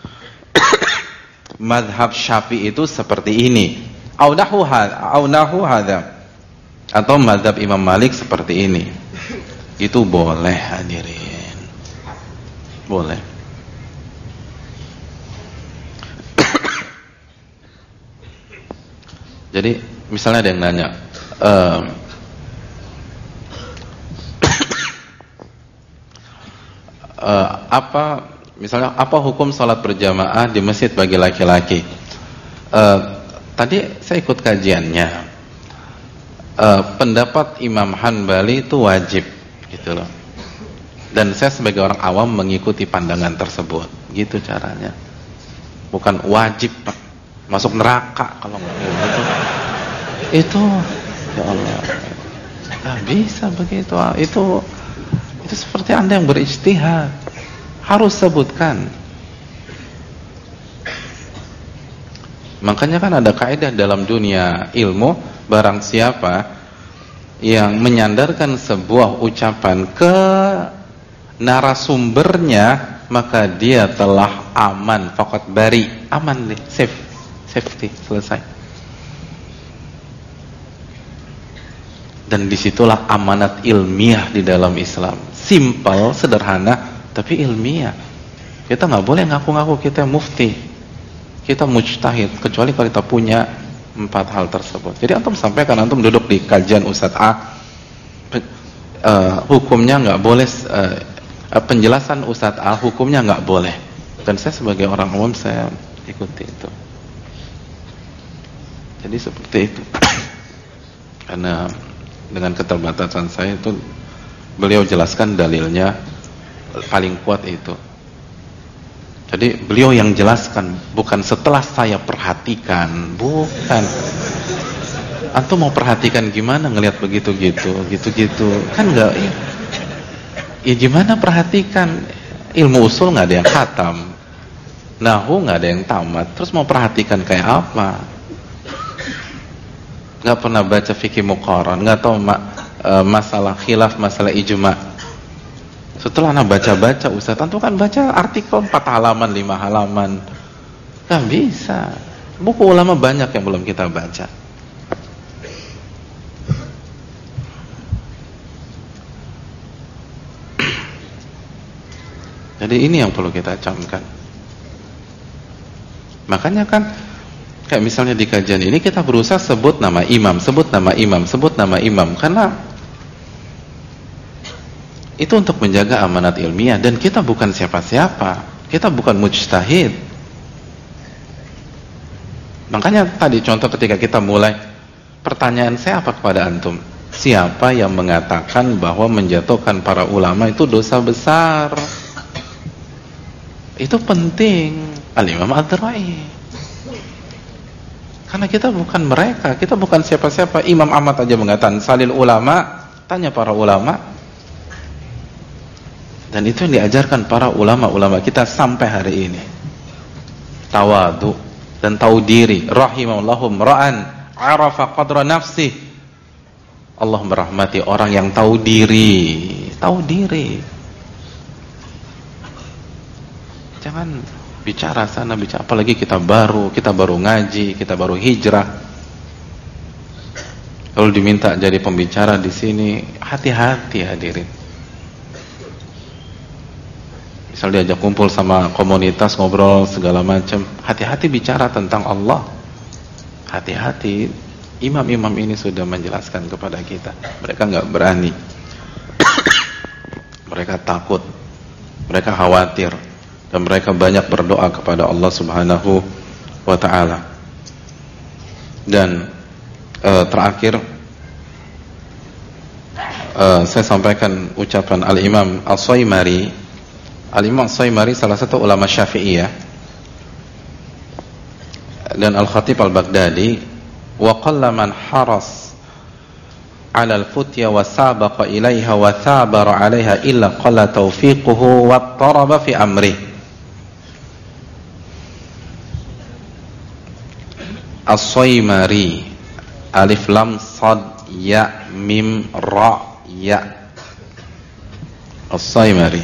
Madhab Syafi'i itu seperti ini. Au nahu hadza. Atau madhab Imam Malik seperti ini. Itu boleh, hadirin. Boleh. Jadi misalnya ada yang nanya, apa hukum salat berjamaah di masjid bagi laki-laki? Tadi saya ikut kajiannya. Pendapat Imam Hanbali itu wajib, gitu loh. Dan saya sebagai orang awam mengikuti pandangan tersebut, gitu caranya. Bukan wajib masuk neraka kalau nggak gitu. Itu, ya Allah, nggak bisa begitu. Itu seperti Anda yang berijtihad. Harus sebutkan. Makanya kan ada kaidah dalam dunia ilmu, barang siapa yang menyandarkan sebuah ucapan ke narasumbernya, maka dia telah aman, faqad bari, aman nih, safety, selesai. Dan disitulah amanat ilmiah di dalam Islam. Simple, sederhana, tapi ilmiah. Kita nggak boleh ngaku-ngaku kita mufti, kita mujtahid, kecuali kalau kita punya 4 hal tersebut. Jadi antum sampaikan, antum duduk di kajian Ustadz A, hukumnya nggak boleh, penjelasan Ustadz A hukumnya nggak boleh. Dan saya sebagai orang umum saya ikuti itu. Jadi seperti itu. Karena dengan keterbatasan saya itu, beliau jelaskan dalilnya paling kuat itu. Jadi beliau yang jelaskan, bukan setelah saya perhatikan, bukan. Antum mau perhatikan gimana ngelihat begitu-gitu, gitu-gitu, kan enggak? Ya gimana perhatikan? Ilmu usul nggak ada yang khatam, nahwu nggak ada yang tamat, terus mau perhatikan kayak apa? Nggak pernah baca fikih muqaran, nggak tahu masalah khilaf, masalah ijma. Setelah anak baca-baca, Ustaz, antum kan baca artikel 4 halaman, 5 halaman, nggak bisa. Buku ulama banyak yang belum kita baca. Jadi ini yang perlu kita camkan. Makanya kan kayak misalnya di kajian ini kita berusaha sebut nama imam, sebut nama imam, sebut nama imam, karena itu untuk menjaga amanat ilmiah. Dan kita bukan siapa-siapa, kita bukan mujtahid. Makanya tadi contoh ketika kita mulai, pertanyaan saya apa kepada antum? Siapa yang mengatakan bahwa menjatuhkan para ulama itu dosa besar? Itu penting. Al-Imam Ad-Ra'i. Karena kita bukan mereka, kita bukan siapa-siapa. Imam Ahmad aja mengatakan salil ulama, tanya para ulama. Dan itu yang diajarkan para ulama-ulama kita sampai hari ini. Tawadu dan tahu diri. Rahimahullahu ra'an arafa qadra nafsih. Allah merahmati orang yang tahu diri. Tahu diri. Jangan bicara sana, bicara, apalagi kita baru ngaji, kita baru hijrah. Lalu diminta jadi pembicara di sini, hati-hati hadirin. Misal diajak kumpul sama komunitas, ngobrol segala macam, hati-hati bicara tentang Allah. Hati-hati. Imam-imam ini sudah menjelaskan kepada kita. Mereka nggak berani. Mereka takut. Mereka khawatir. Dan mereka banyak berdoa kepada Allah Subhanahu wa ta'ala. Dan terakhir saya sampaikan ucapan Al-Imam As-Saymari. Al-Imam As-Saymari salah satu ulama Syafi'iyah, dan Al-Khatib Al-Baghdadi, wa qalla man haras 'ala al-futya wa sabaqa ilaiha wa thabara 'alaiha illa qalla tawfiquhu wa taraba fi amri. As-Saymari, alif lam sad ya mim ra ya. As-Saymari.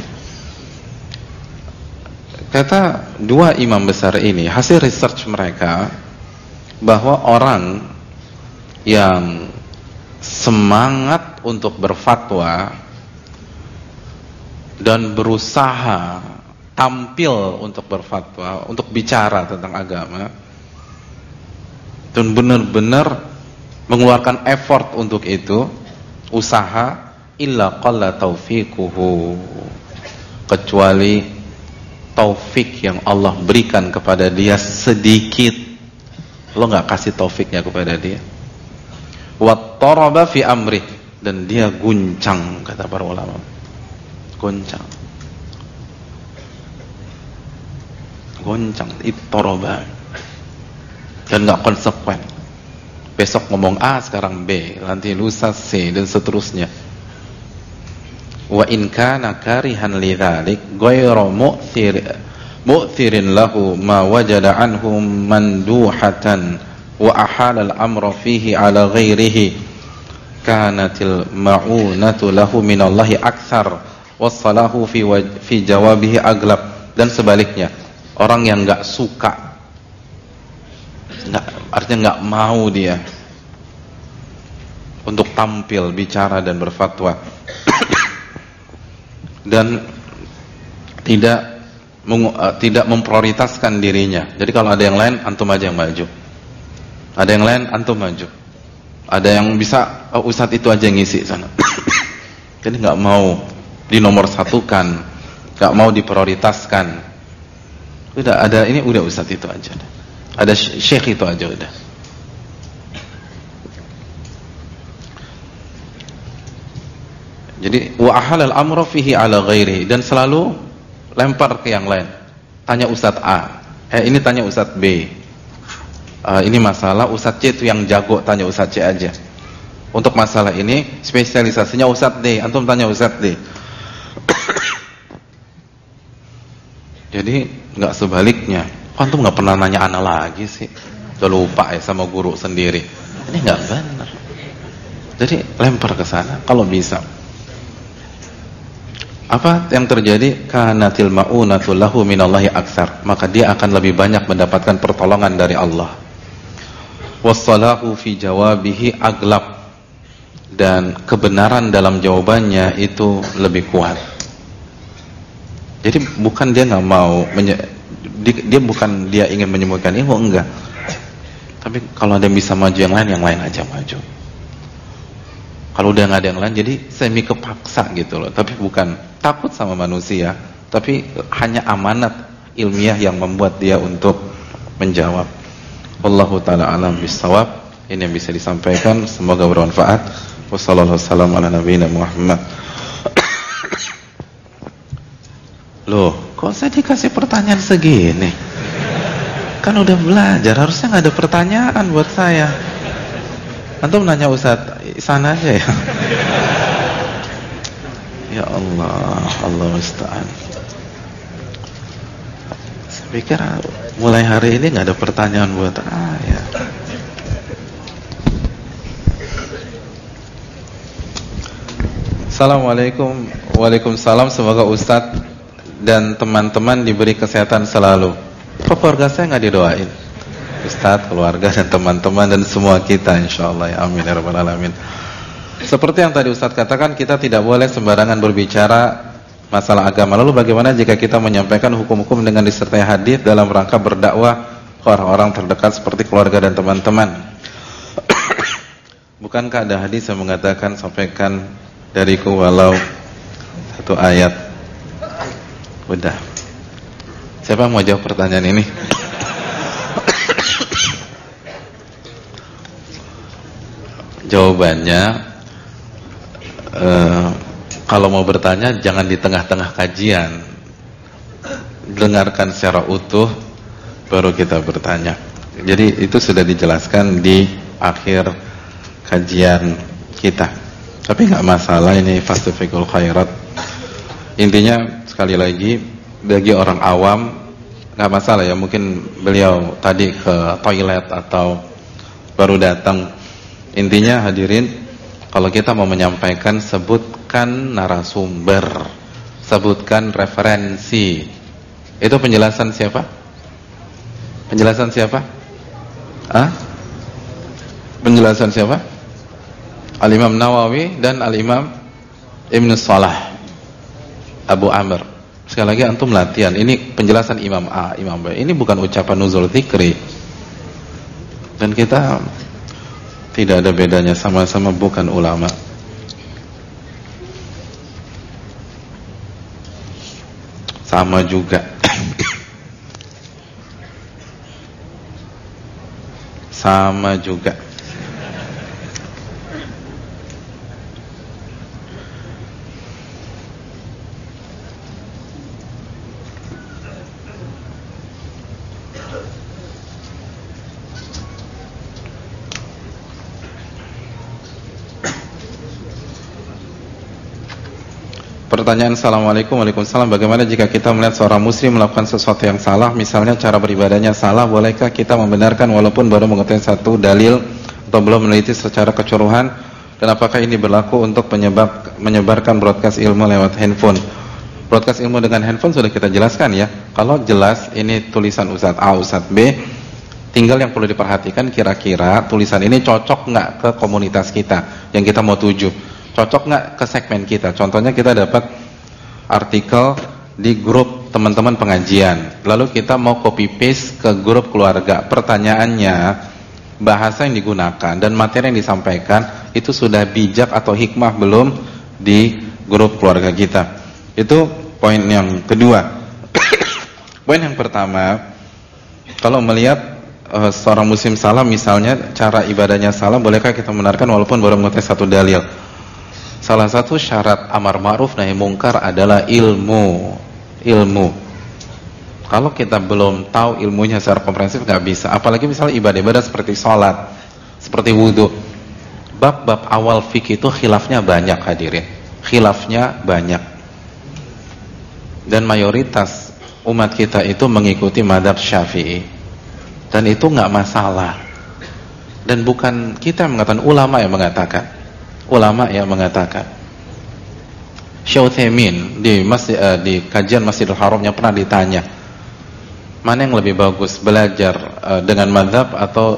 Kata dua imam besar ini, hasil research mereka, bahwa orang yang semangat untuk berfatwa dan berusaha tampil untuk berfatwa, untuk bicara tentang agama, dan benar-benar mengeluarkan effort untuk itu, usaha, illa qalla taufiquhu, kecuali taufik yang Allah berikan kepada dia sedikit. Lo gak kasih taufiknya kepada dia. Wa taraba fi amri, dan dia guncang, kata para ulama. Goncang. Ittaraba. Dan gak konsekuen. Besok ngomong A, sekarang B, nanti lusa C, dan seterusnya. Wa in kana karihan lidzalik ghairu mu'thirin lahu ma wajada anhum manduhatan wa ahala al-amra fihi ala ghairihi kanatil ma'unatu lahu minallahi aktsar wassalahu fi jawabihi aglab. Dan sebaliknya, orang yang enggak suka, artinya enggak mau dia untuk tampil, bicara dan berfatwa dan tidak memprioritaskan dirinya. Jadi kalau ada yang lain, antum aja yang maju. Ada yang lain, antum maju. Ada yang bisa, ustadz itu aja yang ngisi sana. Jadi nggak mau dinomorsatukan, nggak mau diprioritaskan. Udah ada ini, udah ustadz itu aja. Ada syekh itu aja udah. Jadi wa ahalal amra fihi ala ghairihi, dan selalu lempar ke yang lain. Tanya Ustadz A, ini tanya Ustadz B. Ini masalah Ustadz C itu yang jago, tanya Ustadz C aja. Untuk masalah ini spesialisasinya Ustadz D, antum tanya Ustadz D. Jadi nggak sebaliknya. Antum nggak pernah nanya ana lagi sih. Udah lupa ya sama guru sendiri. Ini nggak benar. Jadi lempar ke sana kalau bisa. Apa yang terjadi? Kanatil ma'unatu lahu minallahi aktsar, maka dia akan lebih banyak mendapatkan pertolongan dari Allah. Wassalahu fi jawabihi aglab, dan kebenaran dalam jawabannya itu lebih kuat. Jadi bukan dia nggak mau, dia bukan dia ingin menyembuhkan ilmu, enggak. Tapi kalau ada yang bisa maju yang lain aja maju. Kalau udah nggak ada yang lain, jadi semi kepaksa gitu loh. Tapi bukan takut sama manusia, tapi hanya amanat ilmiah yang membuat dia untuk menjawab. Wallahu ta'ala alam bisawab. Ini yang bisa disampaikan, semoga bermanfaat. Wassalamualaikum warahmatullahi wabarakatuh. Loh, kok saya dikasih pertanyaan segini? Kan udah belajar, harusnya nggak ada pertanyaan buat saya. Antum nanya Ustadz sana aja ya. Ya Allah, Allah musta'an. Saya pikir mulai hari ini nggak ada pertanyaan buat ya. Assalamualaikum. Waalaikumsalam. Semoga Ustadz dan teman-teman diberi kesehatan selalu. Kok keluarga saya nggak didoain? Ustadz, keluarga dan teman-teman dan semua kita, insyaallah ya, amin ya rabbal alamin. Seperti yang tadi Ustadz katakan, kita tidak boleh sembarangan berbicara masalah agama. Lalu bagaimana jika kita menyampaikan hukum-hukum dengan disertai hadis dalam rangka berdakwah ke orang-orang terdekat seperti keluarga dan teman-teman? Bukankah ada hadis yang mengatakan sampaikan dariku walau satu ayat? Udah. Siapa mau jawab pertanyaan ini? Jawabannya, kalau mau bertanya jangan di tengah-tengah kajian, dengarkan secara utuh baru kita bertanya. Jadi itu sudah dijelaskan di akhir kajian kita. Tapi nggak masalah, ini fastabiqul khairat. Intinya sekali lagi, bagi orang awam nggak masalah ya, mungkin beliau tadi ke toilet atau baru datang. Intinya hadirin, kalau kita mau menyampaikan, sebutkan narasumber, sebutkan referensi. Itu penjelasan siapa? Penjelasan siapa? Penjelasan siapa? Al-Imam Nawawi dan Al-Imam Ibn Salah, Abu Amr. Sekali lagi antum latihan. Ini penjelasan Imam A, Imam B. Ini bukan ucapan nuzul dzikri. Dan kita tidak ada bedanya, sama-sama bukan ulama. Sama juga. Sama juga. Pertanyaan, Assalamualaikum. Waalaikumsalam. Bagaimana jika kita melihat seorang muslim melakukan sesuatu yang salah, misalnya cara beribadahnya salah, bolehkah kita membenarkan walaupun baru mengetahui satu dalil atau belum meneliti secara keseluruhan? Dan apakah ini berlaku untuk menyebarkan broadcast ilmu lewat handphone? Broadcast ilmu dengan handphone sudah kita jelaskan ya. Kalau jelas ini tulisan Ustadz A, Ustadz B, tinggal yang perlu diperhatikan kira-kira tulisan ini cocok nggak ke komunitas kita yang kita mau tuju, cocok nggak ke segmen kita. Contohnya kita dapat artikel di grup teman-teman pengajian, lalu kita mau copy paste ke grup keluarga. Pertanyaannya, bahasa yang digunakan dan materi yang disampaikan itu sudah bijak atau hikmah belum di grup keluarga kita? Itu poin yang kedua. Poin yang pertama, kalau melihat seorang muslim salah, misalnya cara ibadahnya salah, bolehkah kita membenarkan walaupun baru mengetahui satu dalil? Salah satu syarat amar ma'ruf nahi mungkar adalah ilmu. Kalau kita belum tahu ilmunya secara komprehensif nggak bisa. Apalagi misalnya ibadah-ibadah seperti sholat, seperti wudhu. Bab-bab awal fikih itu khilafnya banyak hadirin. Khilafnya banyak. Dan mayoritas umat kita itu mengikuti mazhab Syafi'i. Dan itu nggak masalah. Dan bukan kita yang mengatakan, ulama yang mengatakan. Ulama yang mengatakan. Syekh Utsaimin di kajian Masjidil Haramnya pernah ditanya, mana yang lebih bagus, belajar dengan mazhab atau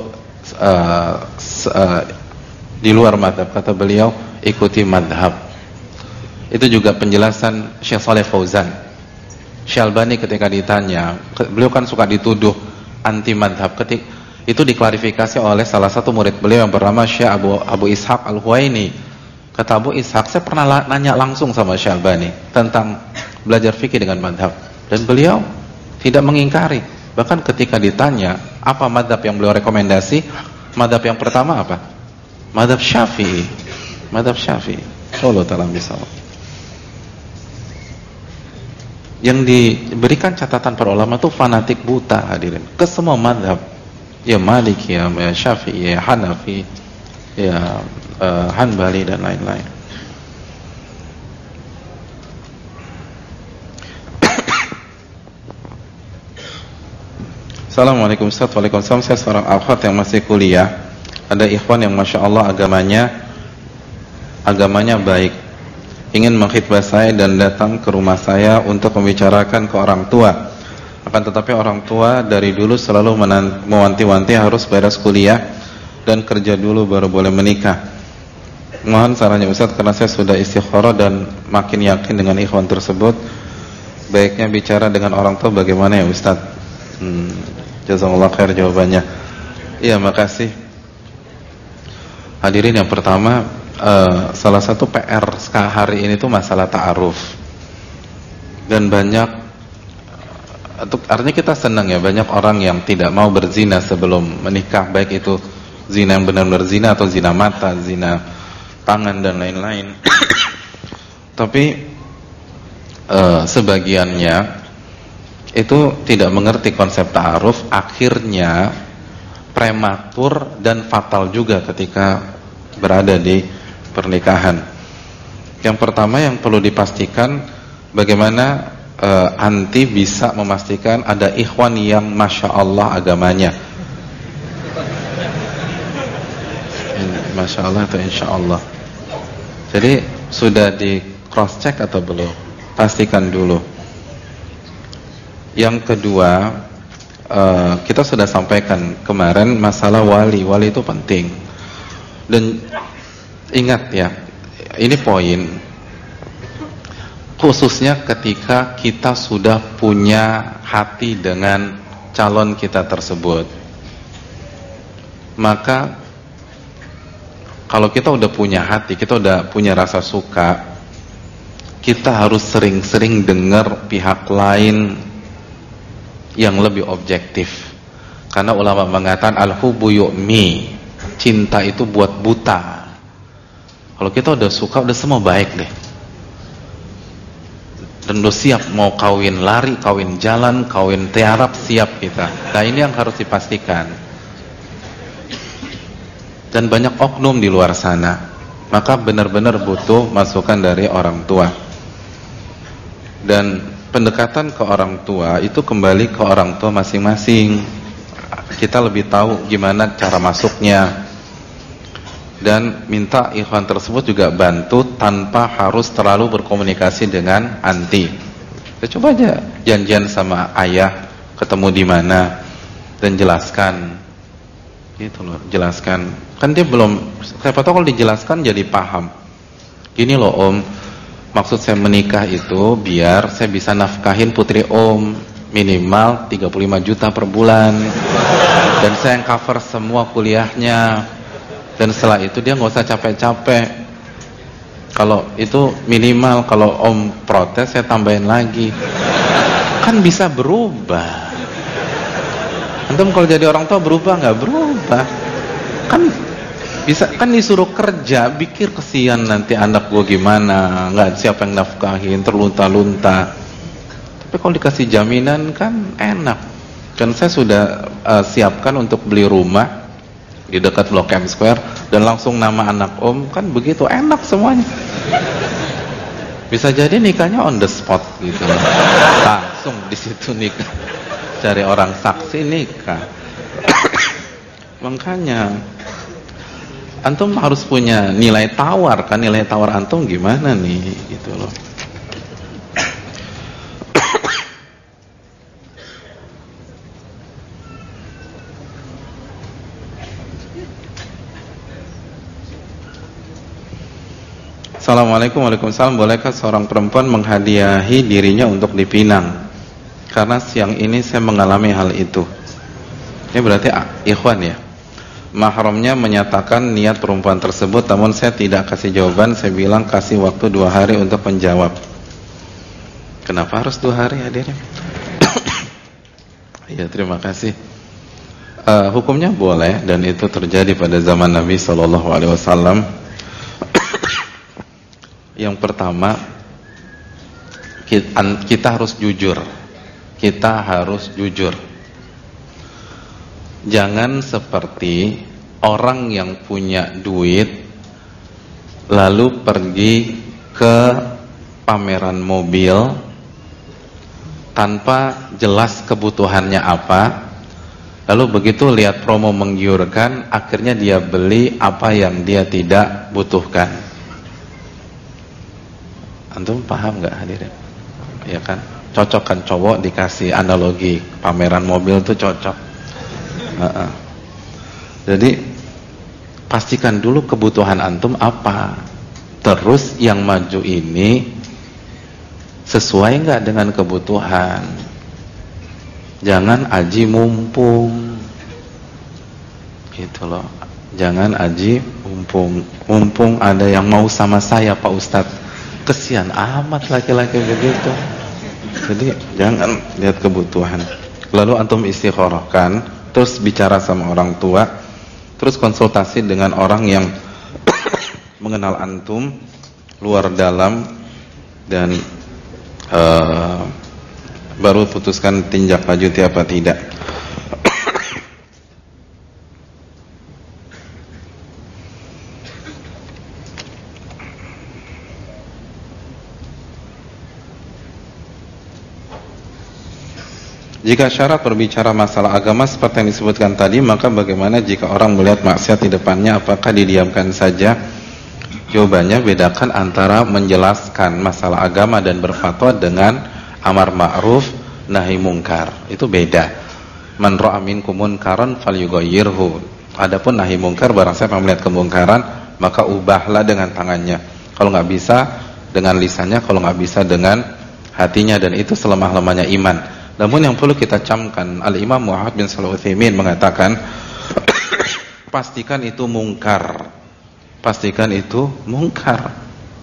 di luar mazhab? Kata beliau, ikuti mazhab. Itu juga penjelasan Syekh Shalih Fauzan. Syekh Albani ketika ditanya, beliau kan suka dituduh anti mazhab, itu diklarifikasi oleh salah satu murid beliau yang bernama Syekh Abu Ishaq Al-Huwaini. Kata Abu Ishaq, saya pernah nanya langsung sama Syekh Albani tentang belajar fikih dengan mazhab, dan beliau tidak mengingkari. Bahkan ketika ditanya apa mazhab yang beliau rekomendasi, mazhab yang pertama apa? Mazhab Syafi'i. Mazhab Syafi'i. Wallahu ta'ala bishawab. Yang diberikan catatan para ulama itu fanatik buta hadirin ke semua mazhab. Ya Maliki, ya Syafi'i, ya Hanafi, ya Hanbali dan lain-lain. Assalamualaikum Ustaz. Waalaikumsalam. Saya seorang akhwat yang masih kuliah. Ada ikhwan yang Masya Allah agamanya baik, ingin mengkhitbah saya dan datang ke rumah saya untuk membicarakan ke orang tua. Akan tetapi orang tua dari dulu selalu mewanti-wanti harus beres kuliah dan kerja dulu baru boleh menikah. Mohon sarannya Ustaz, karena saya sudah istikharah dan makin yakin dengan ikhwan tersebut. Baiknya bicara dengan orang tua bagaimana ya Ustaz? Jazakallah khair jawabannya. Iya, makasih. Hadirin, yang pertama, salah satu PR hari ini tuh masalah ta'aruf. Dan banyak, artinya kita senang ya, banyak orang yang tidak mau berzina sebelum menikah, baik itu zina yang benar-benar zina atau zina mata, zina tangan dan lain-lain. Tapi sebagiannya itu tidak mengerti konsep ta'aruf, akhirnya prematur dan fatal juga ketika berada di pernikahan. Yang pertama yang perlu dipastikan, bagaimana anti bisa memastikan ada ikhwan yang Masya Allah agamanya, Masya Allah atau Insya Allah. Jadi sudah di cross check atau belum? Pastikan dulu. Yang kedua, kita sudah sampaikan kemarin masalah wali. Wali itu penting. Dan ingat ya, ini poin, khususnya ketika kita sudah punya hati dengan calon kita tersebut. Maka kalau kita udah punya hati, kita udah punya rasa suka, kita harus sering-sering dengar pihak lain yang lebih objektif. Karena ulama mengatakan al-hubbu yu'mi, cinta itu buat buta. Kalau kita udah suka, udah semua baik deh. Dan udah siap mau kawin lari, kawin jalan, kawin tiarap, siap kita. Nah ini yang harus dipastikan. Dan banyak oknum di luar sana, maka benar-benar butuh masukan dari orang tua. Dan pendekatan ke orang tua itu kembali ke orang tua masing-masing. Kita lebih tahu gimana cara masuknya. dan minta ikhwan tersebut juga bantu tanpa harus terlalu berkomunikasi dengan anti. Ya, coba aja janjian sama ayah ketemu di mana dan jelaskan, gitu loh, jelaskan. Kan dia belum, siapa tahu kalau dijelaskan jadi paham. Gini loh om, maksud saya menikah itu biar saya bisa nafkahin putri om minimal 35 juta per bulan, dan saya yang cover semua kuliahnya. Dan setelah itu dia nggak usah capek-capek. Kalau itu minimal, kalau om protes saya tambahin lagi. Kan bisa berubah. Antum kalau jadi orang tua berubah nggak? Berubah. Kan bisa, kan disuruh kerja, pikir kesian nanti anak gue gimana, nggak siapa yang nafkahin, terlunta-lunta. Tapi kalau dikasih jaminan kan enak. Dan saya sudah siapkan untuk beli rumah di dekat Blok M Square dan langsung nama anak om, kan begitu enak semuanya. Bisa jadi nikahnya on the spot gitu, langsung di situ nikah, cari orang saksi nikah. Makanya antum harus punya nilai tawar, kan nilai tawar antum gimana nih gitu loh. Assalamualaikum warahmatullahi wabarakatuh. Bolehkah seorang perempuan menghadiahi dirinya untuk dipinang? Karena siang ini saya mengalami hal itu. Ini berarti ikhwan ya. Mahramnya menyatakan niat perempuan tersebut, namun saya tidak kasih jawaban. Saya bilang kasih waktu 2 hari untuk menjawab. Kenapa harus 2 hari hadirin? Ya, terima kasih. Hukumnya boleh, dan itu terjadi pada zaman Nabi SAW. Yang pertama, kita harus jujur. Kita harus jujur. Jangan seperti orang yang punya duit lalu pergi ke pameran mobil tanpa jelas kebutuhannya apa. Lalu begitu lihat promo menggiurkan, akhirnya dia beli apa yang dia tidak butuhkan. Antum paham nggak hadirin? Ya kan? Cocok kan cowok dikasih analogi pameran mobil tuh cocok. Jadi pastikan dulu kebutuhan antum apa. Terus yang maju ini sesuai nggak dengan kebutuhan. Jangan aji mumpung. Gitu loh. Jangan aji mumpung. Mumpung ada yang mau sama saya Pak Ustadz. Kesian amat laki-laki begitu. Jadi jangan lihat kebutuhan. Lalu antum istikharahkan, terus bicara sama orang tua, terus konsultasi dengan orang yang mengenal antum luar dalam, dan baru putuskan tinjak lanjuti apa tidak. Jika syarat berbicara masalah agama seperti yang disebutkan tadi, maka bagaimana jika orang melihat maksiat di depannya, apakah didiamkan saja? Jawabannya, bedakan antara menjelaskan masalah agama dan berfatwa dengan amar ma'ruf nahi mungkar. Itu beda. Man ra'a minkum munkaran falyughayyirhu. Adapun nahi mungkar, barang siapa melihat kemungkaran, maka ubahlah dengan tangannya. Kalau nggak bisa dengan lisannya, kalau nggak bisa dengan hatinya, dan itu selemah-lemahnya iman. Namun yang perlu kita camkan, Al-Imam Muhammad bin Shalih Al-Utsaimin mengatakan, pastikan itu mungkar. Pastikan itu mungkar.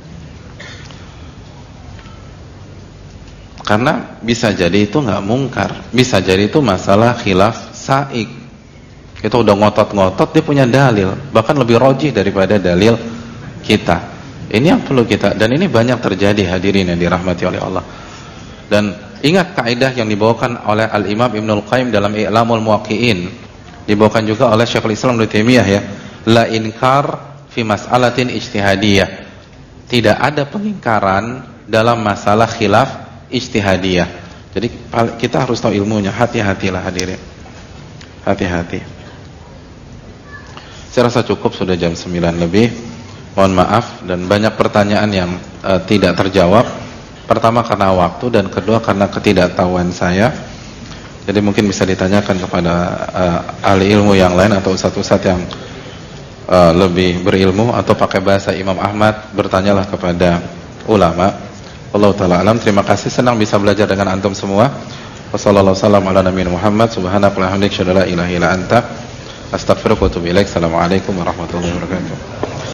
Karena bisa jadi itu nggak mungkar, bisa jadi itu masalah khilaf saik. Kita udah ngotot-ngotot, dia punya dalil, bahkan lebih rajih daripada dalil kita. Ini yang perlu kita, dan ini banyak terjadi hadirin yang dirahmati oleh Allah. Dan ingat kaidah yang dibawakan oleh Al-Imam Ibnul Qayyim dalam I'lamul Muwaqqi'in, dibawakan juga oleh Syekhul Islam Ibnu Taimiyah ya, la inkar fi mas'alatin ijtihadiyah. Tidak ada pengingkaran dalam masalah khilaf ijtihadiyah. Jadi kita harus tahu ilmunya, hati-hatilah hadirin. Hati-hati. Saya rasa cukup, sudah jam 9 lebih. Mohon maaf dan banyak pertanyaan yang tidak terjawab. Pertama karena waktu dan kedua karena ketidaktahuan saya. Jadi mungkin bisa ditanyakan kepada ahli ilmu yang lain atau ustadz-ustadz yang lebih berilmu, atau pakai bahasa Imam Ahmad, bertanyalah kepada ulama. Wallahu ta'ala alam. Terima kasih, senang bisa belajar dengan antum semua. Wassallallahu wasallam ala nabiyina Muhammad. Subhanakallahumma wa bihamdika, asyhadu an la ilaha illa anta, astaghfiruka wa atubu ilaik. Assalamualaikum warahmatullahi wabarakatuh.